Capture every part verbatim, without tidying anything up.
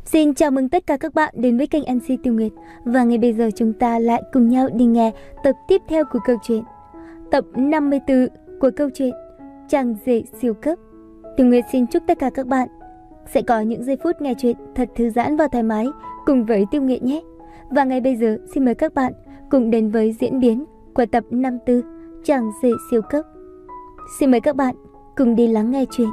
Xin chào mừng tất cả các bạn đến với kênh em xê Tiêu Nguyệt. Và ngay bây giờ chúng ta lại cùng nhau đi nghe tập tiếp theo của câu chuyện. Tập năm mươi tư của câu chuyện Chàng rể siêu cấp. Tiêu Nguyệt xin chúc tất cả các bạn sẽ có những giây phút nghe chuyện thật thư giãn và thoải mái cùng với Tiêu Nguyệt nhé. Và ngay bây giờ xin mời các bạn cùng đến với diễn biến của tập năm mươi tư Chàng rể siêu cấp. Xin mời các bạn cùng đi lắng nghe chuyện.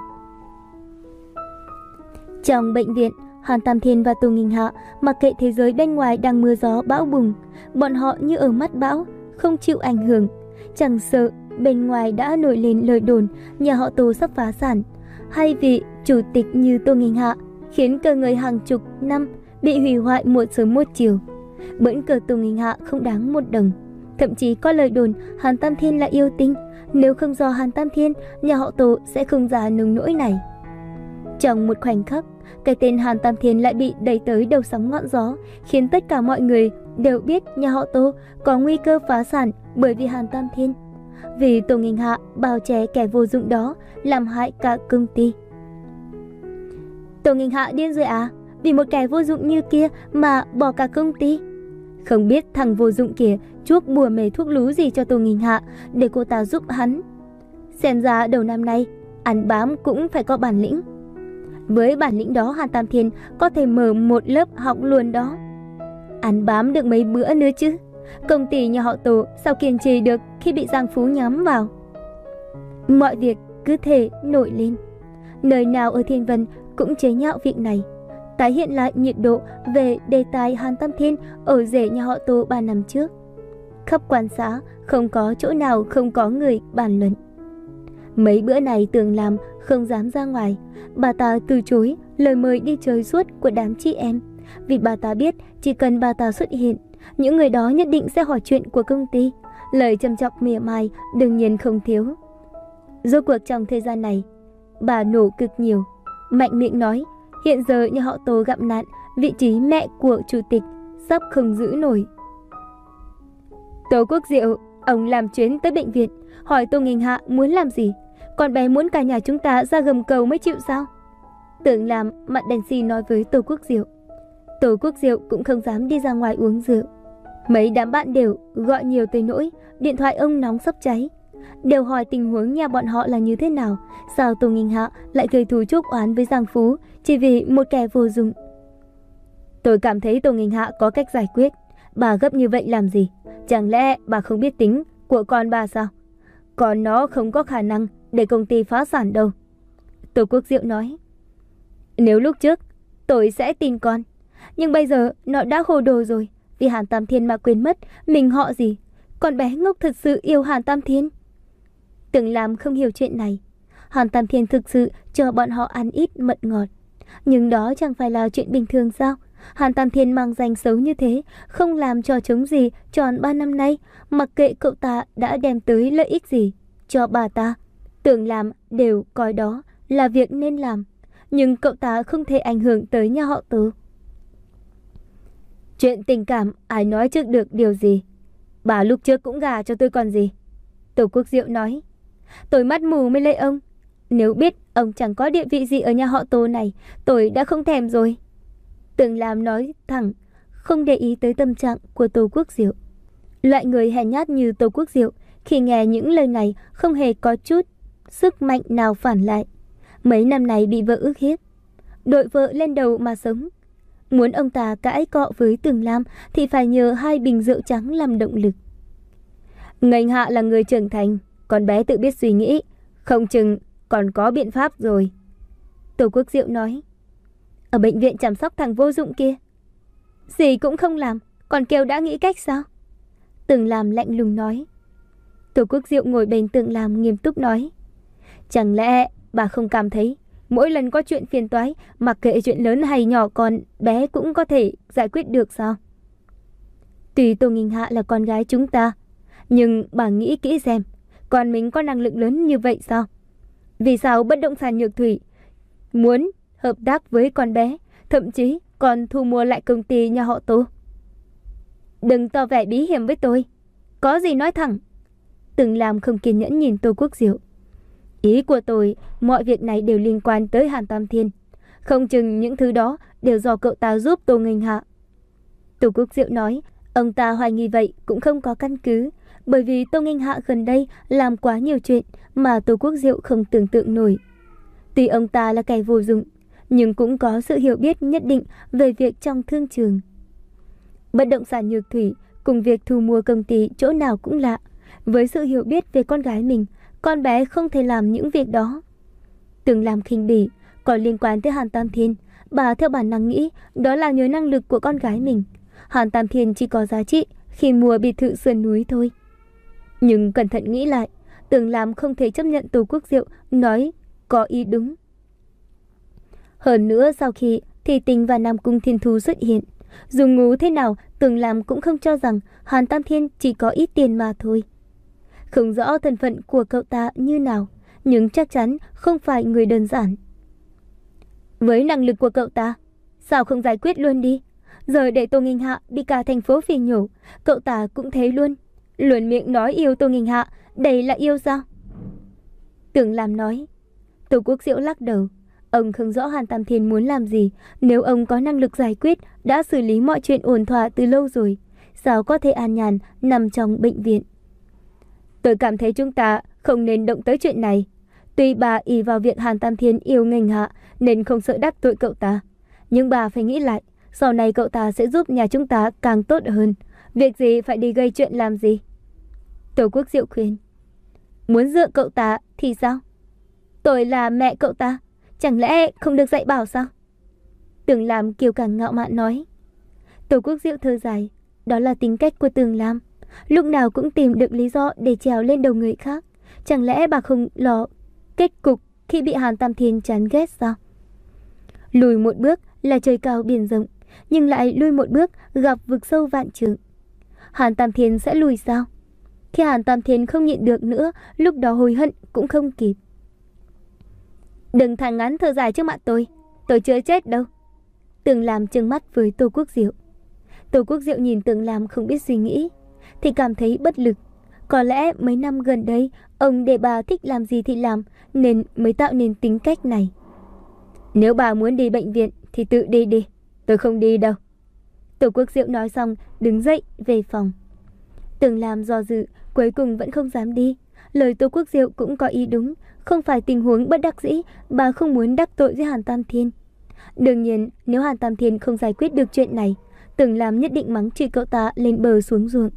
Trong bệnh viện, Hàn Tam Thiên và Tô Nghinh Hạ mặc kệ thế giới bên ngoài đang mưa gió bão bùng, bọn họ như ở mắt bão, không chịu ảnh hưởng. Chẳng sợ bên ngoài đã nổi lên lời đồn nhà họ Tô sắp phá sản, hay vị chủ tịch như Tô Nghinh Hạ khiến cờ người hàng chục năm bị hủy hoại một sớm một chiều. Bỡn cờ Tô Nghinh Hạ không đáng một đồng. Thậm chí có lời đồn Hàn Tam Thiên là yêu tinh, nếu không do Hàn Tam Thiên, nhà họ Tô sẽ không ra nông nỗi này. Trong một khoảnh khắc, cái tên Hàn Tam Thiên lại bị đẩy tới đầu sóng ngọn gió, khiến tất cả mọi người đều biết nhà họ Tô có nguy cơ phá sản bởi vì Hàn Tam Thiên. Vì Tô Nghinh Hạ bao che kẻ vô dụng đó, làm hại cả công ty. Tô Nghinh Hạ điên rồi à? Vì một kẻ vô dụng như kia mà bỏ cả công ty? Không biết thằng vô dụng kia chuốc bùa mê thuốc lú gì cho Tô Nghinh Hạ để cô ta giúp hắn. Xem ra đầu năm nay ăn bám cũng phải có bản lĩnh. Với bản lĩnh đó, Hàn Tam Thiên có thể mở một lớp học luôn đó. Ăn bám được mấy bữa nữa chứ. Công ty nhà họ Tô sao kiên trì được khi bị Giang Phú nhắm vào. Mọi việc cứ thể nổi lên. Nơi nào ở Thiên Vân cũng chế nhạo việc này. Tái hiện lại nhiệt độ về đề tài Hàn Tam Thiên ở rể nhà họ Tô ba năm trước. Khắp quan xã không có chỗ nào không có người bàn luận. Mấy bữa này Tường Lam không dám ra ngoài. Bà ta từ chối lời mời đi chơi suốt của đám chị em, vì bà ta biết chỉ cần bà ta xuất hiện, những người đó nhất định sẽ hỏi chuyện của công ty. Lời châm chọc mỉa mai đương nhiên không thiếu. Rốt cuộc trong thời gian này, bà nổ cực nhiều, mạnh miệng nói hiện giờ nhà họ Tô gặp nạn, vị trí mẹ của chủ tịch sắp không giữ nổi. Tô Quốc Diệu, ông làm chuyến tới bệnh viện, hỏi Tô Nghinh Hạ muốn làm gì. Con bé muốn cả nhà chúng ta ra gầm cầu mới chịu sao? Tưởng làm mặt đèn xì nói với Tô Quốc Diệu. Tô Quốc Diệu cũng không dám đi ra ngoài uống rượu. Mấy đám bạn đều gọi nhiều tới nỗi điện thoại ông nóng sắp cháy, đều hỏi tình huống nhà bọn họ là như thế nào. Sao Tô Nghinh Hạ lại gây thù chuốc oán với Giang Phú chỉ vì một kẻ vô dụng? Tôi cảm thấy Tô Nghinh Hạ có cách giải quyết. Bà gấp như vậy làm gì? Chẳng lẽ bà không biết tính của con bà sao? Còn nó không có khả năng để công ty phá sản đâu. Tô Quốc Diệu nói. Nếu lúc trước tôi sẽ tin con, nhưng bây giờ nó đã hồ đồ rồi. Vì Hàn Tam Thiên mà quên mất mình họ gì. Con bé ngốc thật sự yêu Hàn Tam Thiên. Tưởng làm không hiểu chuyện này. Hàn Tam Thiên thực sự cho bọn họ ăn ít mật ngọt, nhưng đó chẳng phải là chuyện bình thường sao? Hàn Tam Thiên mang danh xấu như thế, không làm trò chống gì tròn ba năm nay, mặc kệ cậu ta đã đem tới lợi ích gì cho bà ta, Tưởng làm đều coi đó là việc nên làm. Nhưng cậu ta không thể ảnh hưởng tới nhà họ Tô. Chuyện tình cảm ai nói trước được điều gì? Bà lúc trước cũng gả cho tôi còn gì. Tô Quốc Diệu nói. Tôi mắt mù mới lấy ông. Nếu biết ông chẳng có địa vị gì ở nhà họ Tô này, tôi đã không thèm rồi. Tưởng làm nói thẳng, không để ý tới tâm trạng của Tô Quốc Diệu. Loại người hèn nhát như Tô Quốc Diệu khi nghe những lời này không hề có chút sức mạnh nào phản lại. Mấy năm này bị vợ ức hiếp, đội vợ lên đầu mà sống. Muốn ông ta cãi cọ với Tường Lam thì phải nhờ hai bình rượu trắng làm động lực. Nghênh Hạ là người trưởng thành, con bé tự biết suy nghĩ, không chừng còn có biện pháp rồi. Tô Quốc Diệu nói. Ở bệnh viện chăm sóc thằng vô dụng kia, gì cũng không làm, còn kêu đã nghĩ cách sao? Tường Lam lạnh lùng nói. Tô Quốc Diệu ngồi bên Tường Lam nghiêm túc nói. Chẳng lẽ bà không cảm thấy mỗi lần có chuyện phiền toái, mặc kệ chuyện lớn hay nhỏ, con bé cũng có thể giải quyết được sao? Tuy Tô Nghinh Hạ là con gái chúng ta, nhưng bà nghĩ kỹ xem, con mình có năng lực lớn như vậy sao? Vì sao bất động sản Nhược Thủy muốn hợp tác với con bé, thậm chí còn thu mua lại công ty nhà họ Tô? Đừng tỏ vẻ bí hiểm với tôi, có gì nói thẳng. Từng làm không kiên nhẫn nhìn Tô Quốc Diệu. Ý của tôi, mọi việc này đều liên quan tới Hàn Tam Thiên. Không chừng những thứ đó đều do cậu ta giúp Tô Nghênh Hạ. Tô Quốc Diệu nói, ông ta hoài nghi vậy cũng không có căn cứ, bởi vì Tô Nghênh Hạ gần đây làm quá nhiều chuyện mà Tô Quốc Diệu không tưởng tượng nổi. Tuy ông ta là kẻ vô dụng, nhưng cũng có sự hiểu biết nhất định về việc trong thương trường. Bất động sản Nhược Thủy cùng việc thu mua công ty chỗ nào cũng lạ. Với sự hiểu biết về con gái mình, con bé không thể làm những việc đó. Từng làm khinh bỉ, có liên quan tới Hàn Tam Thiên, bà theo bản năng nghĩ đó là nhờ năng lực của con gái mình. Hàn Tam Thiên chỉ có giá trị khi mua biệt thự sườn núi thôi. Nhưng cẩn thận nghĩ lại, Tưởng Lam không thể chấp nhận Tô Quốc Diệu nói có ý đúng. Hơn nữa sau khi Thì Tình và Nam Cung Thiên Thu xuất hiện, dù ngu thế nào Tưởng Lam cũng không cho rằng Hàn Tam Thiên chỉ có ít tiền mà thôi. Không rõ thân phận của cậu ta như nào, nhưng chắc chắn không phải người đơn giản. Với năng lực của cậu ta, sao không giải quyết luôn đi? Giờ để Tô Nghênh Hạ bị cả thành phố phỉ nhổ, cậu ta cũng thế luôn. Luôn miệng nói yêu Tô Nghênh Hạ, đây là yêu sao? Tưởng Lam nói. Tô Quốc Diệu lắc đầu. Ông không rõ Hàn Tam Thiên muốn làm gì. Nếu ông có năng lực giải quyết, đã xử lý mọi chuyện ổn thỏa từ lâu rồi, sao có thể an nhàn nằm trong bệnh viện? Tôi cảm thấy chúng ta không nên động tới chuyện này. Tuy bà ỷ vào việc Hàn Tam Thiên yêu Nghênh Hạ nên không sợ đắc tội cậu ta, nhưng bà phải nghĩ lại, sau này cậu ta sẽ giúp nhà chúng ta càng tốt hơn. Việc gì phải đi gây chuyện làm gì? Tô Quốc Diệu khuyên. Muốn dựa cậu ta thì sao? Tôi là mẹ cậu ta, chẳng lẽ không được dạy bảo sao? Tưởng Lam kiêu căng ngạo mạn nói. Tô Quốc Diệu thở dài. Đó là tính cách của Tưởng Lam, lúc nào cũng tìm được lý do để trèo lên đầu người khác. Chẳng lẽ bà không lo kết cục khi bị Hàn Tam Thiên chán ghét sao? Lùi một bước là trời cao biển rộng, nhưng lại lùi một bước gặp vực sâu vạn trượng. Hàn Tam Thiên sẽ lùi sao? Khi Hàn Tam Thiên không nhịn được nữa, lúc đó hối hận cũng không kịp. Đừng thẳng ngắn thở dài trước mặt tôi, tôi chưa chết đâu. Tưởng Lam trừng mắt với Tô Quốc Diệu. Tô Quốc Diệu nhìn Tưởng Lam không biết suy nghĩ, thì cảm thấy bất lực. Có lẽ mấy năm gần đây ông để bà thích làm gì thì làm, nên mới tạo nên tính cách này. Nếu bà muốn đi bệnh viện thì tự đi đi, tôi không đi đâu. Tô Quốc Diệu nói xong đứng dậy về phòng. Tưởng Lam do dự, cuối cùng vẫn không dám đi. Lời Tô Quốc Diệu cũng có ý đúng, không phải tình huống bất đắc dĩ, bà không muốn đắc tội với Hàn Tam Thiên. Đương nhiên, nếu Hàn Tam Thiên không giải quyết được chuyện này, Tưởng Lam nhất định mắng chửi cậu ta lên bờ xuống ruộng.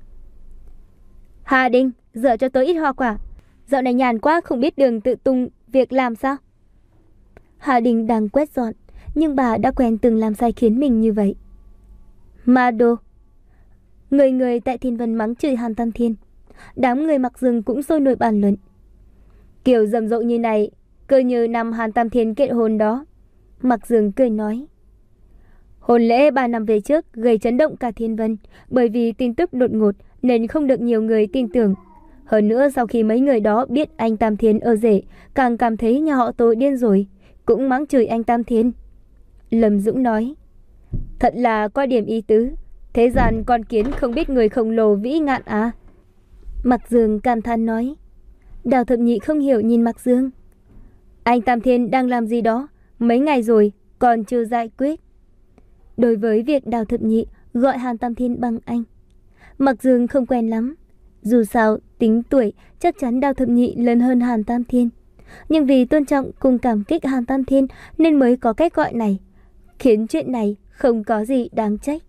Hà Đình, dựa cho tôi ít hoa quả. Dạo này nhàn quá, không biết đường tự tung việc làm sao? Hà Đình đang quét dọn, nhưng bà đã quen Tưởng Lam sai khiến mình như vậy. Ma đồ. Người người tại Thiên Vân mắng chửi Hàn Tam Thiên. Đám người mặc rừng cũng sôi nổi bàn luận. Kiểu rầm rộ như này, cứ như năm Hàn Tam Thiên kết hôn đó. Mặc rừng cười nói. Hôn lễ ba năm về trước gây chấn động cả Thiên Vân, bởi vì tin tức đột ngột nên không được nhiều người tin tưởng. Hơn nữa sau khi mấy người đó biết anh Tam Thiên ở rể, càng cảm thấy nhà họ Tô điên rồi, cũng mắng chửi anh Tam Thiên. Lâm Dũng nói. Thật là có điểm ý tứ. Thế gian con kiến không biết người khổng lồ vĩ ngạn à? Mặc Dương cảm than nói. Đào Thập Nhị không hiểu nhìn Mặc Dương. Anh Tam Thiên đang làm gì đó, mấy ngày rồi còn chưa giải quyết. Đối với việc Đào Thập Nhị gọi Hàn Tam Thiên bằng anh, Mặc Dương không quen lắm. Dù sao tính tuổi chắc chắn Đào Thập Nhị lớn hơn Hàn Tam Thiên, nhưng vì tôn trọng cùng cảm kích Hàn Tam Thiên nên mới có cách gọi này, khiến chuyện này không có gì đáng trách.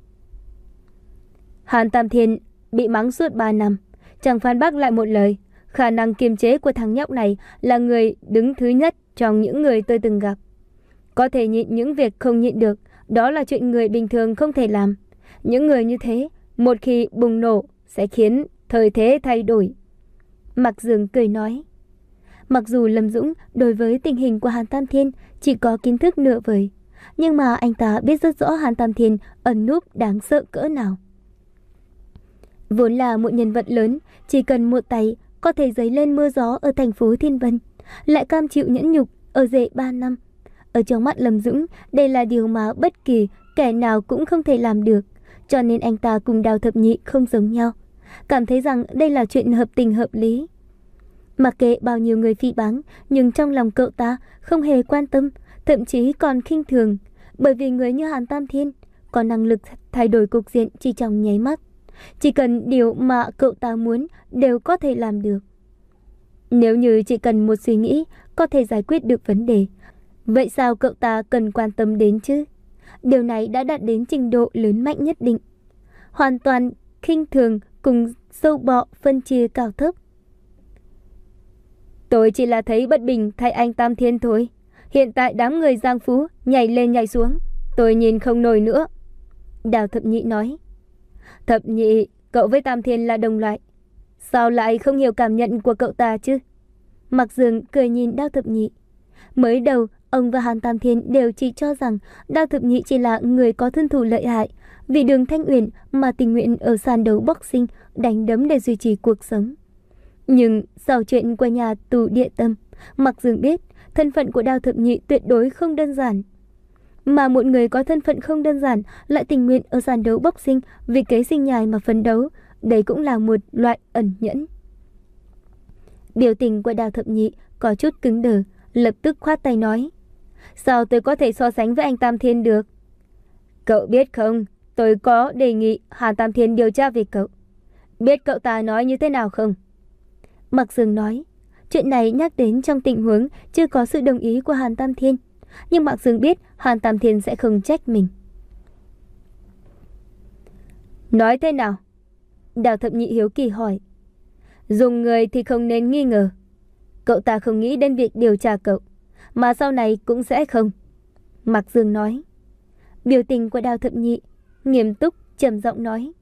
Hàn Tam Thiên bị mắng suốt ba năm, chẳng phản bác lại một lời. Khả năng kiềm chế của thằng nhóc này là người đứng thứ nhất trong những người tôi từng gặp. Có thể nhịn những việc không nhịn được, đó là chuyện người bình thường không thể làm. Những người như thế, một khi bùng nổ sẽ khiến thời thế thay đổi. Mặc Dương cười nói. Mặc dù Lâm Dũng đối với tình hình của Hàn Tam Thiên chỉ có kiến thức nửa vời, nhưng mà anh ta biết rất rõ Hàn Tam Thiên ẩn núp đáng sợ cỡ nào. Vốn là một nhân vật lớn, chỉ cần một tay có thể dấy lên mưa gió ở thành phố Thiên Vân, lại cam chịu nhẫn nhục ở rể ba năm. Ở trong mắt Lâm Dũng, đây là điều mà bất kỳ kẻ nào cũng không thể làm được, cho nên anh ta cùng Đào Thập Nhị không giống nhau, cảm thấy rằng đây là chuyện hợp tình hợp lý. Mặc kệ bao nhiêu người phỉ báng, nhưng trong lòng cậu ta không hề quan tâm, thậm chí còn khinh thường. Bởi vì người như Hàn Tam Thiên có năng lực thay đổi cục diện chỉ trong nháy mắt. Chỉ cần điều mà cậu ta muốn đều có thể làm được. Nếu như chỉ cần một suy nghĩ có thể giải quyết được vấn đề, vậy sao cậu ta cần quan tâm đến chứ? Điều này đã đạt đến trình độ lớn mạnh nhất định, hoàn toàn khinh thường cùng sâu bọ phân chia cao thấp. Tôi chỉ là thấy bất bình thay anh Tam Thiên thôi. Hiện tại đám người Giang Phú nhảy lên nhảy xuống, tôi nhìn không nổi nữa. Đào Thập Nhị nói. Thập Nhị, cậu với Tam Thiên là đồng loại, sao lại không hiểu cảm nhận của cậu ta chứ? Mạc Dương cười nhìn Đào Thập Nhị. Mới đầu, ông và Hàn Tam Thiên đều chỉ cho rằng Đào Thập Nhị chỉ là người có thân thủ lợi hại, vì Đường Thanh Uyển mà tình nguyện ở sàn đấu boxing đánh đấm để duy trì cuộc sống. Nhưng sau chuyện của nhà tù Địa Tâm, Mạc Dương biết thân phận của Đào Thập Nhị tuyệt đối không đơn giản. Mà một người có thân phận không đơn giản lại tình nguyện ở sàn đấu boxing vì kế sinh nhai mà phấn đấu, đấy cũng là một loại ẩn nhẫn. Biểu tình của Đào Thập Nhị có chút cứng đờ, lập tức khoát tay nói. Sao tôi có thể so sánh với anh Tam Thiên được? Cậu biết không, tôi có đề nghị Hàn Tam Thiên điều tra về cậu. Biết cậu ta nói như thế nào không? Mạc Dương nói. Chuyện này nhắc đến trong tình huống chưa có sự đồng ý của Hàn Tam Thiên, nhưng Mạc Dương biết Hàn Tam Thiên sẽ không trách mình. Nói thế nào? Đào Thập Nhị hiếu kỳ hỏi. Dùng người thì không nên nghi ngờ. Cậu ta không nghĩ đến việc điều tra cậu, mà sau này cũng sẽ không. Mạc Dương nói. Biểu tình của Đào Thập Nhị nghiêm túc trầm giọng nói.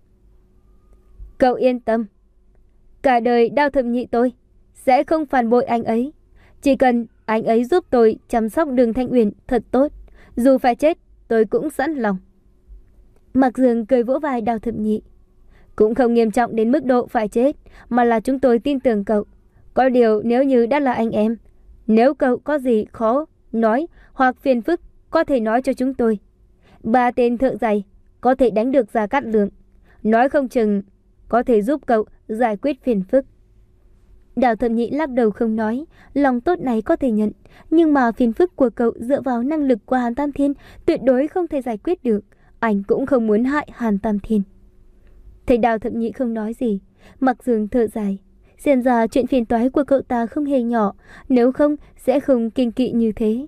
Cậu yên tâm, cả đời Đào Thập Nhị tôi sẽ không phản bội anh ấy. Chỉ cần anh ấy giúp tôi chăm sóc Đường Thanh Uyển thật tốt, dù phải chết tôi cũng sẵn lòng. Mạc Dương cười vỗ vai Đào Thập Nhị. Cũng không nghiêm trọng đến mức độ phải chết, mà là chúng tôi tin tưởng cậu. Có điều nếu như đã là anh em, nếu cậu có gì khó nói hoặc phiền phức có thể nói cho chúng tôi. Ba tên thợ giày có thể đánh được Gia Cát Lượng, nói không chừng có thể giúp cậu giải quyết phiền phức. Đào Thập Nhị lắc đầu không nói, lòng tốt này có thể nhận, nhưng mà phiền phức của cậu dựa vào năng lực của Hàn Tam Thiên tuyệt đối không thể giải quyết được. Anh cũng không muốn hại Hàn Tam Thiên. Thấy Đào Thập Nhị không nói gì, Mạc Dương thở dài. Xem ra chuyện phiền toái của cậu ta không hề nhỏ, nếu không sẽ không kinh kỵ như thế.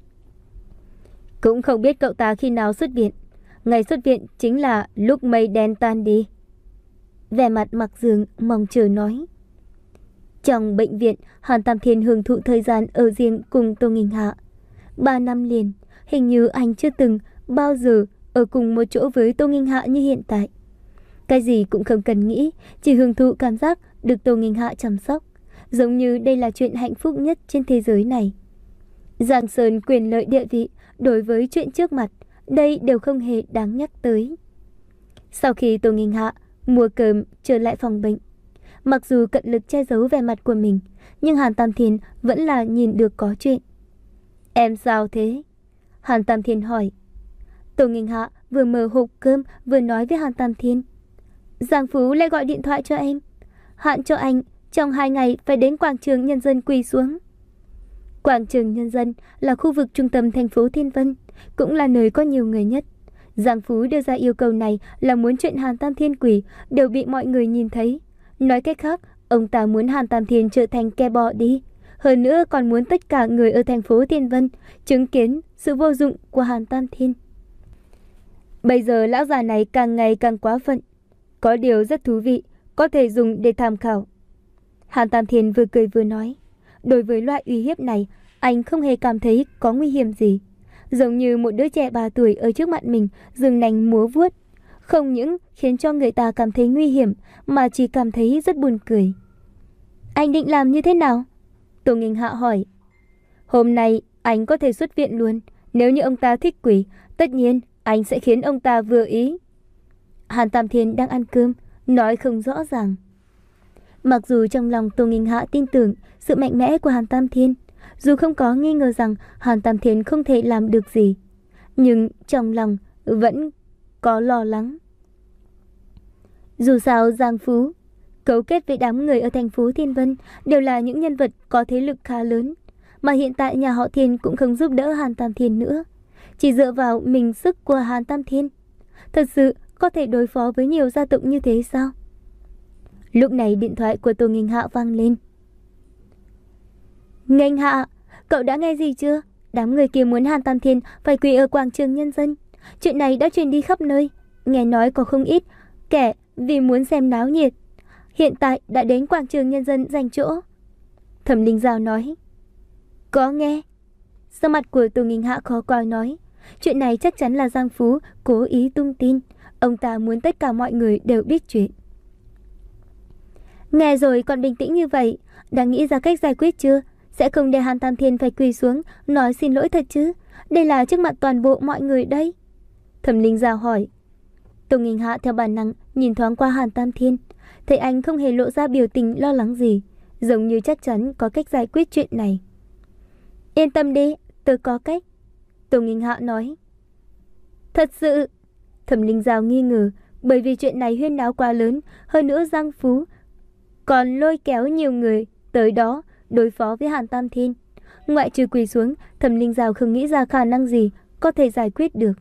Cũng không biết cậu ta khi nào xuất viện. Ngày xuất viện chính là lúc mây đen tan đi. Vẻ mặt Mạc Dương mong chờ nói. Trong bệnh viện, Hàn Tam Thiên hưởng thụ thời gian ở riêng cùng Tô Nghinh Hạ. Ba năm liền, hình như anh chưa từng bao giờ ở cùng một chỗ với Tô Nghinh Hạ như hiện tại. Cái gì cũng không cần nghĩ, chỉ hưởng thụ cảm giác được Tô Nghinh Hạ chăm sóc, giống như đây là chuyện hạnh phúc nhất trên thế giới này. Giang sơn quyền lợi địa vị, đối với chuyện trước mặt, đây đều không hề đáng nhắc tới. Sau khi Tô Nghinh Hạ mua cơm trở lại phòng bệnh, mặc dù cận lực che giấu vẻ mặt của mình, nhưng Hàn Tam Thiên vẫn là nhìn được có chuyện. Em sao thế? Hàn Tam Thiên hỏi. Tô Nghinh Hạ vừa mở hộp cơm vừa nói với Hàn Tam Thiên. Giang Phú lại gọi điện thoại cho em, hạn cho anh trong hai ngày phải đến quảng trường Nhân dân quỳ xuống. Quảng trường Nhân dân là khu vực trung tâm thành phố Thiên Vân, cũng là nơi có nhiều người nhất. Giang Phú đưa ra yêu cầu này là muốn chuyện Hàn Tam Thiên quỳ đều bị mọi người nhìn thấy. Nói cách khác, ông ta muốn Hàn Tam Thiên trở thành kẻ bỏ đi. Hơn nữa còn muốn tất cả người ở thành phố Thiên Vân chứng kiến sự vô dụng của Hàn Tam Thiên. Bây giờ lão già này càng ngày càng quá phận. Có điều rất thú vị, có thể dùng để tham khảo. Hàn Tam Thiên vừa cười vừa nói. Đối với loại uy hiếp này, anh không hề cảm thấy có nguy hiểm gì. Giống như một đứa trẻ ba tuổi ở trước mặt mình giương nanh múa vuốt. Không những khiến cho người ta cảm thấy nguy hiểm, mà chỉ cảm thấy rất buồn cười. Anh định làm như thế nào? Tô Nghinh Hạ hỏi. Hôm nay anh có thể xuất viện luôn. Nếu như ông ta thích quỷ, tất nhiên anh sẽ khiến ông ta vừa ý. Hàn Tam Thiên đang ăn cơm, nói không rõ ràng. Mặc dù trong lòng Tô Nghinh Hạ tin tưởng sự mạnh mẽ của Hàn Tam Thiên, dù không có nghi ngờ rằng Hàn Tam Thiên không thể làm được gì, nhưng trong lòng vẫn có lo lắng. Dù sao Giang Phú cấu kết với đám người ở thành phố Thiên Vân đều là những nhân vật có thế lực khá lớn, mà hiện tại nhà họ Thiên cũng không giúp đỡ Hàn Tam Thiên nữa. chỉ dựa vào mình sức của Hàn Tam Thiên, thật sự có thể đối phó với nhiều gia tộc như thế sao? Lúc này điện thoại của Tô Nghênh Hạ vang lên. Nghênh Hạ, cậu đã nghe gì chưa? Đám người kia muốn Hàn Tam Thiên phải quỳ ở quảng trường Nhân Dân. Chuyện này đã truyền đi khắp nơi. Nghe nói có không ít kẻ vì muốn xem náo nhiệt, hiện tại đã đến quảng trường Nhân Dân giành chỗ. Thẩm Linh Giao nói. Có nghe. Sắc mặt của Tô Nghênh Hạ khó coi nói. Chuyện này chắc chắn là Giang Phú cố ý tung tin. Ông ta muốn tất cả mọi người đều biết chuyện. Nghe rồi còn bình tĩnh như vậy, đã nghĩ ra cách giải quyết chưa? Sẽ không để Hàn Tam Thiên phải quỳ xuống nói xin lỗi thật chứ? Đây là trước mặt toàn bộ mọi người đây. Thẩm Linh Giao hỏi. Tô Nghênh Hạ theo bản năng nhìn thoáng qua Hàn Tam Thiên, thấy anh không hề lộ ra biểu tình lo lắng gì, giống như chắc chắn có cách giải quyết chuyện này. Yên tâm đi, tôi có cách. Tô Nghênh Hạ nói. Thật sự? Thẩm Linh Giao nghi ngờ, bởi vì chuyện này huyên náo quá lớn, hơn nữa Giang Phú còn lôi kéo nhiều người tới đó đối phó với Hàn Tam Thiên. Ngoại trừ quỳ xuống, Thẩm Linh Giao không nghĩ ra khả năng gì có thể giải quyết được.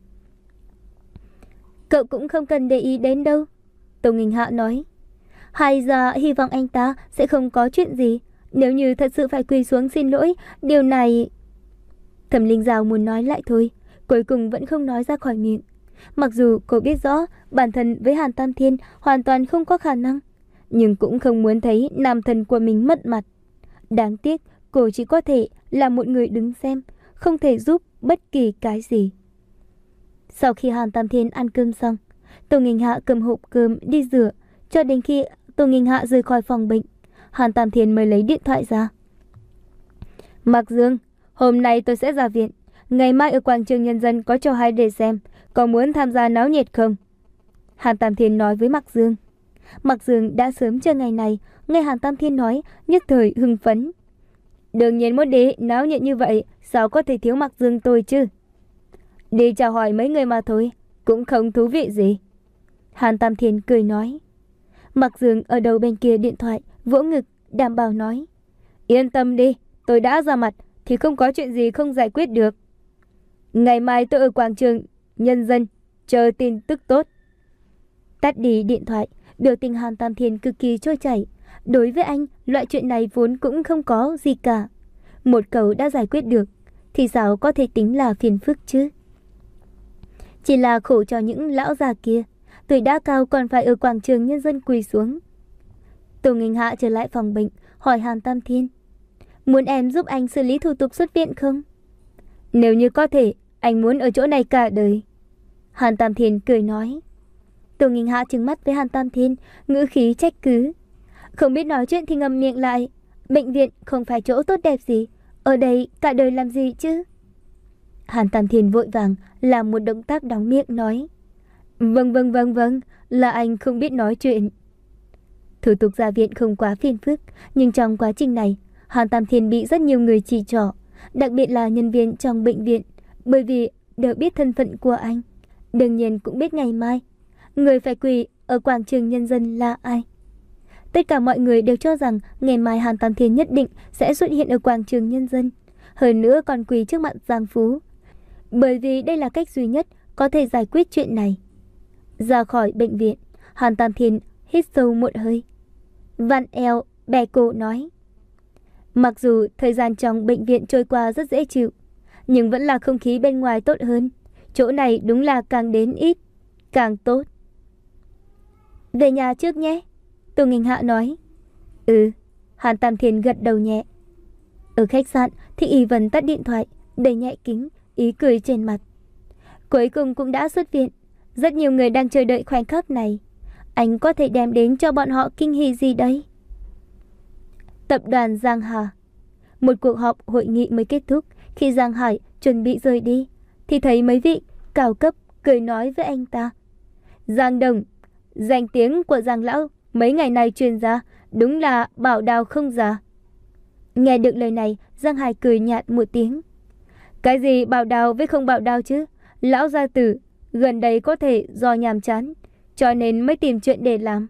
Cậu cũng không cần để ý đến đâu, Tô Nghênh Hạ nói. Hay ra hy vọng anh ta sẽ không có chuyện gì. Nếu như thật sự phải quỳ xuống xin lỗi, điều này... Thẩm Linh Giao muốn nói lại thôi, cuối cùng vẫn không nói ra khỏi miệng. Mặc dù cô biết rõ bản thân với Hàn Tam Thiên hoàn toàn không có khả năng, nhưng cũng không muốn thấy nam thần của mình mất mặt. Đáng tiếc cô chỉ có thể là một người đứng xem, không thể giúp bất kỳ cái gì. Sau khi Hàn Tam Thiên ăn cơm xong, Tô Nghênh Hạ cầm hộp cơm đi rửa, cho đến khi Tô Nghênh Hạ rời khỏi phòng bệnh, Hàn Tam Thiên mới lấy điện thoại ra. Mạc Dương, hôm nay tôi sẽ ra viện. Ngày mai ở quảng trường Nhân Dân có trò hay để xem. Có muốn tham gia náo nhiệt không? Hàn Tam Thiên nói với Mạc Dương. Mạc Dương đã sớm chờ ngày này, nghe Hàn Tam Thiên nói, nhất thời hưng phấn. Đương nhiên muốn đi, náo nhiệt như vậy, sao có thể thiếu Mạc Dương tôi chứ? Đi chào hỏi mấy người mà thôi, cũng không thú vị gì. Hàn Tam Thiên cười nói. Mạc Dương ở đầu bên kia điện thoại, vỗ ngực, đảm bảo nói. Yên tâm đi, tôi đã ra mặt, thì không có chuyện gì không giải quyết được. Ngày mai tôi ở quảng trường Nhân Dân, chờ tin tức tốt. Tắt đi điện thoại, biểu tình Hàn Tam Thiên cực kỳ trôi chảy. Đối với anh, loại chuyện này vốn cũng không có gì cả. Một câu đã giải quyết được, thì sao có thể tính là phiền phức chứ? Chỉ là khổ cho những lão già kia, tuổi đã cao còn phải ở quảng trường Nhân Dân quỳ xuống. Tô Nghênh Hạ trở lại phòng bệnh, hỏi Hàn Tam Thiên. Muốn em giúp anh xử lý thủ tục xuất viện không? Nếu như có thể, anh muốn ở chỗ này cả đời. Hàn Tam Thiên cười nói. Tô Nghênh Hạ trừng mắt với Hàn Tam Thiên, ngữ khí trách cứ. Không biết nói chuyện thì ngậm miệng lại. Bệnh viện không phải chỗ tốt đẹp gì, ở đây cả đời làm gì chứ? Hàn Tam Thiên vội vàng làm một động tác đóng miệng nói. Vâng vâng vâng vâng, là anh không biết nói chuyện. Thủ tục ra viện không quá phiền phức, nhưng trong quá trình này, Hàn Tam Thiên bị rất nhiều người chỉ trỏ, đặc biệt là nhân viên trong bệnh viện, bởi vì đều biết thân phận của anh, đương nhiên cũng biết ngày mai người phải quỳ ở quảng trường Nhân Dân là ai. Tất cả mọi người đều cho rằng ngày mai Hàn Tam Thiên nhất định sẽ xuất hiện ở quảng trường Nhân Dân, hơn nữa còn quỳ trước mặt Giang Phú, bởi vì đây là cách duy nhất có thể giải quyết chuyện này. Ra khỏi bệnh viện, Hàn Tam Thiên hít sâu một hơi, vặn eo bẻ cổ nói. Mặc dù thời gian trong bệnh viện trôi qua rất dễ chịu, nhưng vẫn là không khí bên ngoài tốt hơn. Chỗ này đúng là càng đến ít càng tốt. Về nhà trước nhé, Tô Nghênh Hạ nói. Ừ, Hàn Tam Thiên gật đầu nhẹ. Ở khách sạn, Thị Y Vân tắt điện thoại, đầy nhẹ kính, ý cười trên mặt. Cuối cùng cũng đã xuất viện. Rất nhiều người đang chờ đợi khoảnh khắc này. Anh có thể đem đến cho bọn họ kinh hỉ gì đấy? Tập đoàn Giang Hà. Một cuộc họp hội nghị mới kết thúc. Khi Giang Hải chuẩn bị rời đi, thì thấy mấy vị cao cấp cười nói với anh ta. Giang Đồng, danh tiếng của Giang Lão mấy ngày nay truyền ra, đúng là bảo đào không già. Nghe được lời này, Giang Hải cười nhạt một tiếng. Cái gì bảo đào với không bảo đào chứ? Lão gia tử gần đây có thể do nhàm chán, cho nên mới tìm chuyện để làm.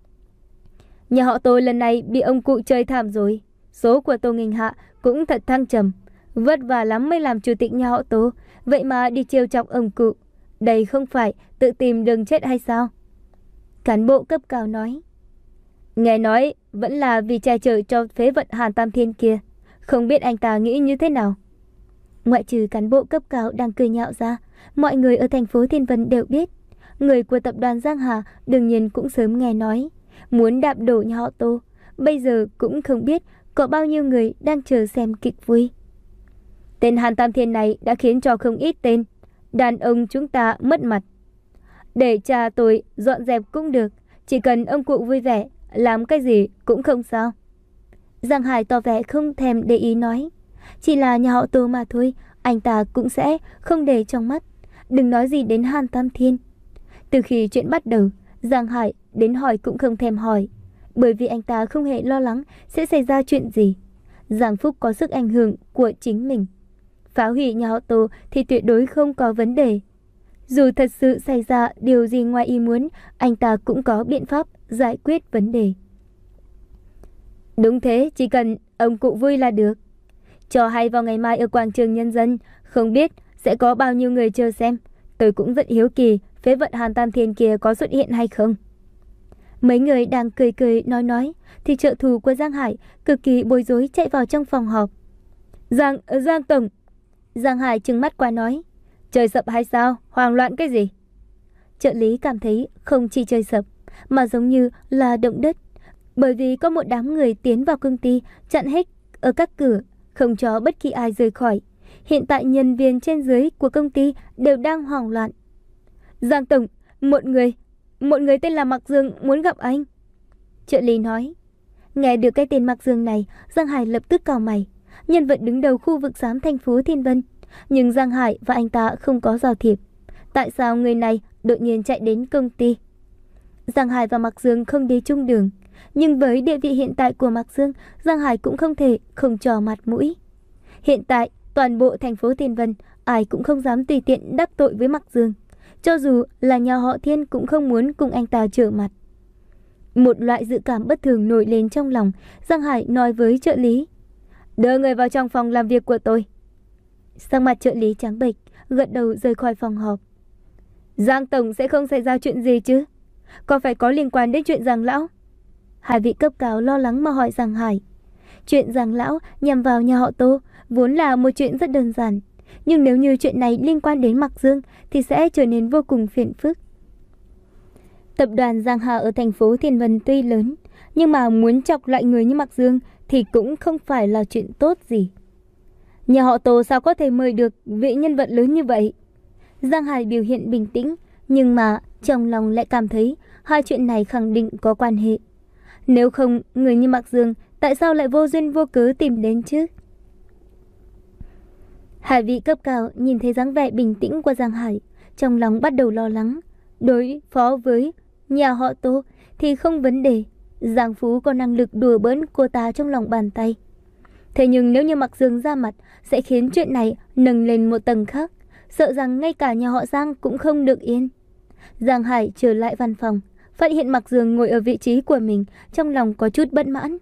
Nhà họ Tô lần này bị ông cụ chơi thảm rồi. Số của Tô Nghênh Hạ cũng thật thăng trầm. Vất vả lắm mới làm chủ tịch nhà họ Tô, vậy mà đi trêu chọc ông cụ. Đây không phải tự tìm đường chết hay sao? Cán bộ cấp cao nói. Nghe nói vẫn là vì che chở cho phế vật Hàn Tam Thiên kia. Không biết anh ta nghĩ như thế nào? Ngoại trừ cán bộ cấp cao đang cười nhạo ra, mọi người ở thành phố Thiên Vân đều biết. Người của tập đoàn Giang Hà đương nhiên cũng sớm nghe nói muốn đạp đổ nhà họ Tô. Bây giờ cũng không biết có bao nhiêu người đang chờ xem kịch vui. Tên Hàn Tam Thiên này đã khiến cho không ít tên đàn ông chúng ta mất mặt. Để cha tôi dọn dẹp cũng được, chỉ cần ông cụ vui vẻ, làm cái gì cũng không sao. Giang Hải tỏ vẻ không thèm để ý nói. Chỉ là nhà họ Tô mà thôi, anh ta cũng sẽ không để trong mắt. Đừng nói gì đến Hàn Tam Thiên. Từ khi chuyện bắt đầu, Giang Hải đến hỏi cũng không thèm hỏi, bởi vì anh ta không hề lo lắng sẽ xảy ra chuyện gì. Giang Phúc có sức ảnh hưởng của chính mình. Phá hủy nhà họ Tô thì tuyệt đối không có vấn đề. Dù thật sự xảy ra điều gì ngoài ý muốn, anh ta cũng có biện pháp giải quyết vấn đề. Đúng thế, chỉ cần ông cụ vui là được. Cho hay vào ngày mai ở quảng trường Nhân dân, không biết sẽ có bao nhiêu người chờ xem. Tôi cũng rất hiếu kỳ phế vật Hàn Tam Thiên kia có xuất hiện hay không. Mấy người đang cười cười nói nói thì trợ thủ của Giang Hải cực kỳ bối rối chạy vào trong phòng họp. Giang, Giang Tổng. Giang Hải trừng mắt qua nói. Trời sập hay sao? Hoang loạn cái gì? Trợ lý cảm thấy không chỉ trời sập mà giống như là động đất, bởi vì có một đám người tiến vào công ty chặn hết ở các cửa, không cho bất kỳ ai rời khỏi. Hiện tại nhân viên trên dưới của công ty đều đang hoảng loạn. Giang Tổng, một người, một người tên là Mạc Dương muốn gặp anh. Trợ lý nói. Nghe được cái tên Mạc Dương này, Giang Hải lập tức cau mày. Nhân vật đứng đầu khu vực xám thành phố Thiên Vân, nhưng Giang Hải và anh ta không có giao thiệp. Tại sao người này đột nhiên chạy đến công ty? Giang Hải và Mạc Dương không đi chung đường, nhưng với địa vị hiện tại của Mạc Dương, Giang Hải cũng không thể không cho mặt mũi. Hiện tại, toàn bộ thành phố Thiên Vân, ai cũng không dám tùy tiện đắc tội với Mạc Dương. Cho dù là nhà họ Thiên cũng không muốn cùng anh ta trở mặt. Một loại dự cảm bất thường nổi lên trong lòng, Giang Hải nói với trợ lý. Đưa người vào trong phòng làm việc của tôi. Sắc mặt trợ lý trắng bệch, gật đầu rời khỏi phòng họp. Giang Tổng sẽ không xảy ra chuyện gì chứ? Có phải có liên quan đến chuyện Giang Lão? Hai vị cấp cao lo lắng mà hỏi Giang Hải. Chuyện Giang Lão nhằm vào nhà họ Tô vốn là một chuyện rất đơn giản, nhưng nếu như chuyện này liên quan đến Mạc Dương thì sẽ trở nên vô cùng phiền phức. Tập đoàn Giang Hà ở thành phố Thiên Vân tuy lớn, nhưng mà muốn chọc loại người như Mạc Dương thì cũng không phải là chuyện tốt gì. Nhà họ Tô sao có thể mời được vị nhân vật lớn như vậy? Giang Hải biểu hiện bình tĩnh, nhưng mà trong lòng lại cảm thấy hai chuyện này khẳng định có quan hệ. Nếu không, người như Mạc Dương tại sao lại vô duyên vô cớ tìm đến chứ? Hai vị cấp cao nhìn thấy dáng vẻ bình tĩnh của Giang Hải, trong lòng bắt đầu lo lắng. Đối phó với nhà họ Tô thì không vấn đề, Giang Phú có năng lực đùa bỡn cô ta trong lòng bàn tay. Thế nhưng nếu như Mạc Dương ra mặt sẽ khiến chuyện này nâng lên một tầng khác, sợ rằng ngay cả nhà họ Giang cũng không được yên. Giang Hải trở lại văn phòng, phát hiện Mạc Dương ngồi ở vị trí của mình, trong lòng có chút bất mãn.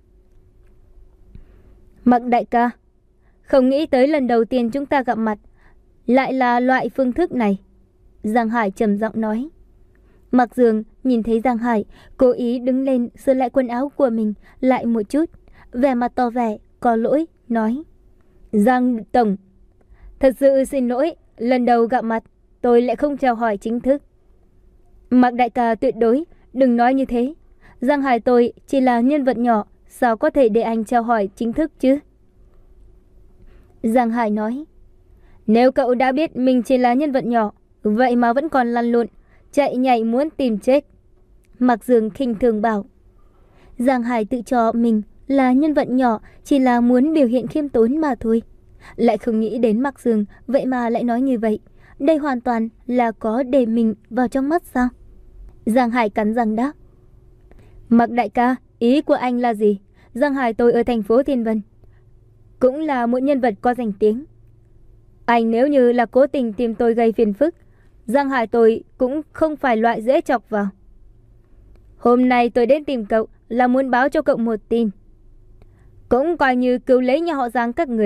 Mạc đại ca, không nghĩ tới lần đầu tiên chúng ta gặp mặt lại là loại phương thức này. Giang Hải trầm giọng nói. Mạc Dương nhìn thấy Giang Hải cố ý đứng lên sửa lại quần áo của mình lại một chút, vẻ mặt tỏ vẻ có lỗi, nói. Giang Tổng, thật sự xin lỗi, lần đầu gặp mặt tôi lại không chào hỏi chính thức. Mạc đại ca tuyệt đối đừng nói như thế. Giang Hải tôi chỉ là nhân vật nhỏ, sao có thể để anh chào hỏi chính thức chứ? Giang Hải nói. Nếu cậu đã biết mình chỉ là nhân vật nhỏ, vậy mà vẫn còn lăn lộn, chạy nhảy muốn tìm chết. Mạc Dương khinh thường bảo. Giang Hải tự cho mình là nhân vật nhỏ, chỉ là muốn biểu hiện khiêm tốn mà thôi. Lại không nghĩ đến Mạc Dương, vậy mà lại nói như vậy. Đây hoàn toàn là có để mình vào trong mắt sao? Giang Hải cắn răng đáp. Mạc đại ca, ý của anh là gì? Giang Hải tôi ở thành phố Thiên Vân cũng là một nhân vật có danh tiếng. Anh nếu như là cố tình tìm tôi gây phiền phức, Giang Hải tôi cũng không phải loại dễ chọc vào. Hôm nay tôi đến tìm cậu là muốn báo cho cậu một tin, cũng coi như cứu lấy nhà họ Giang các người.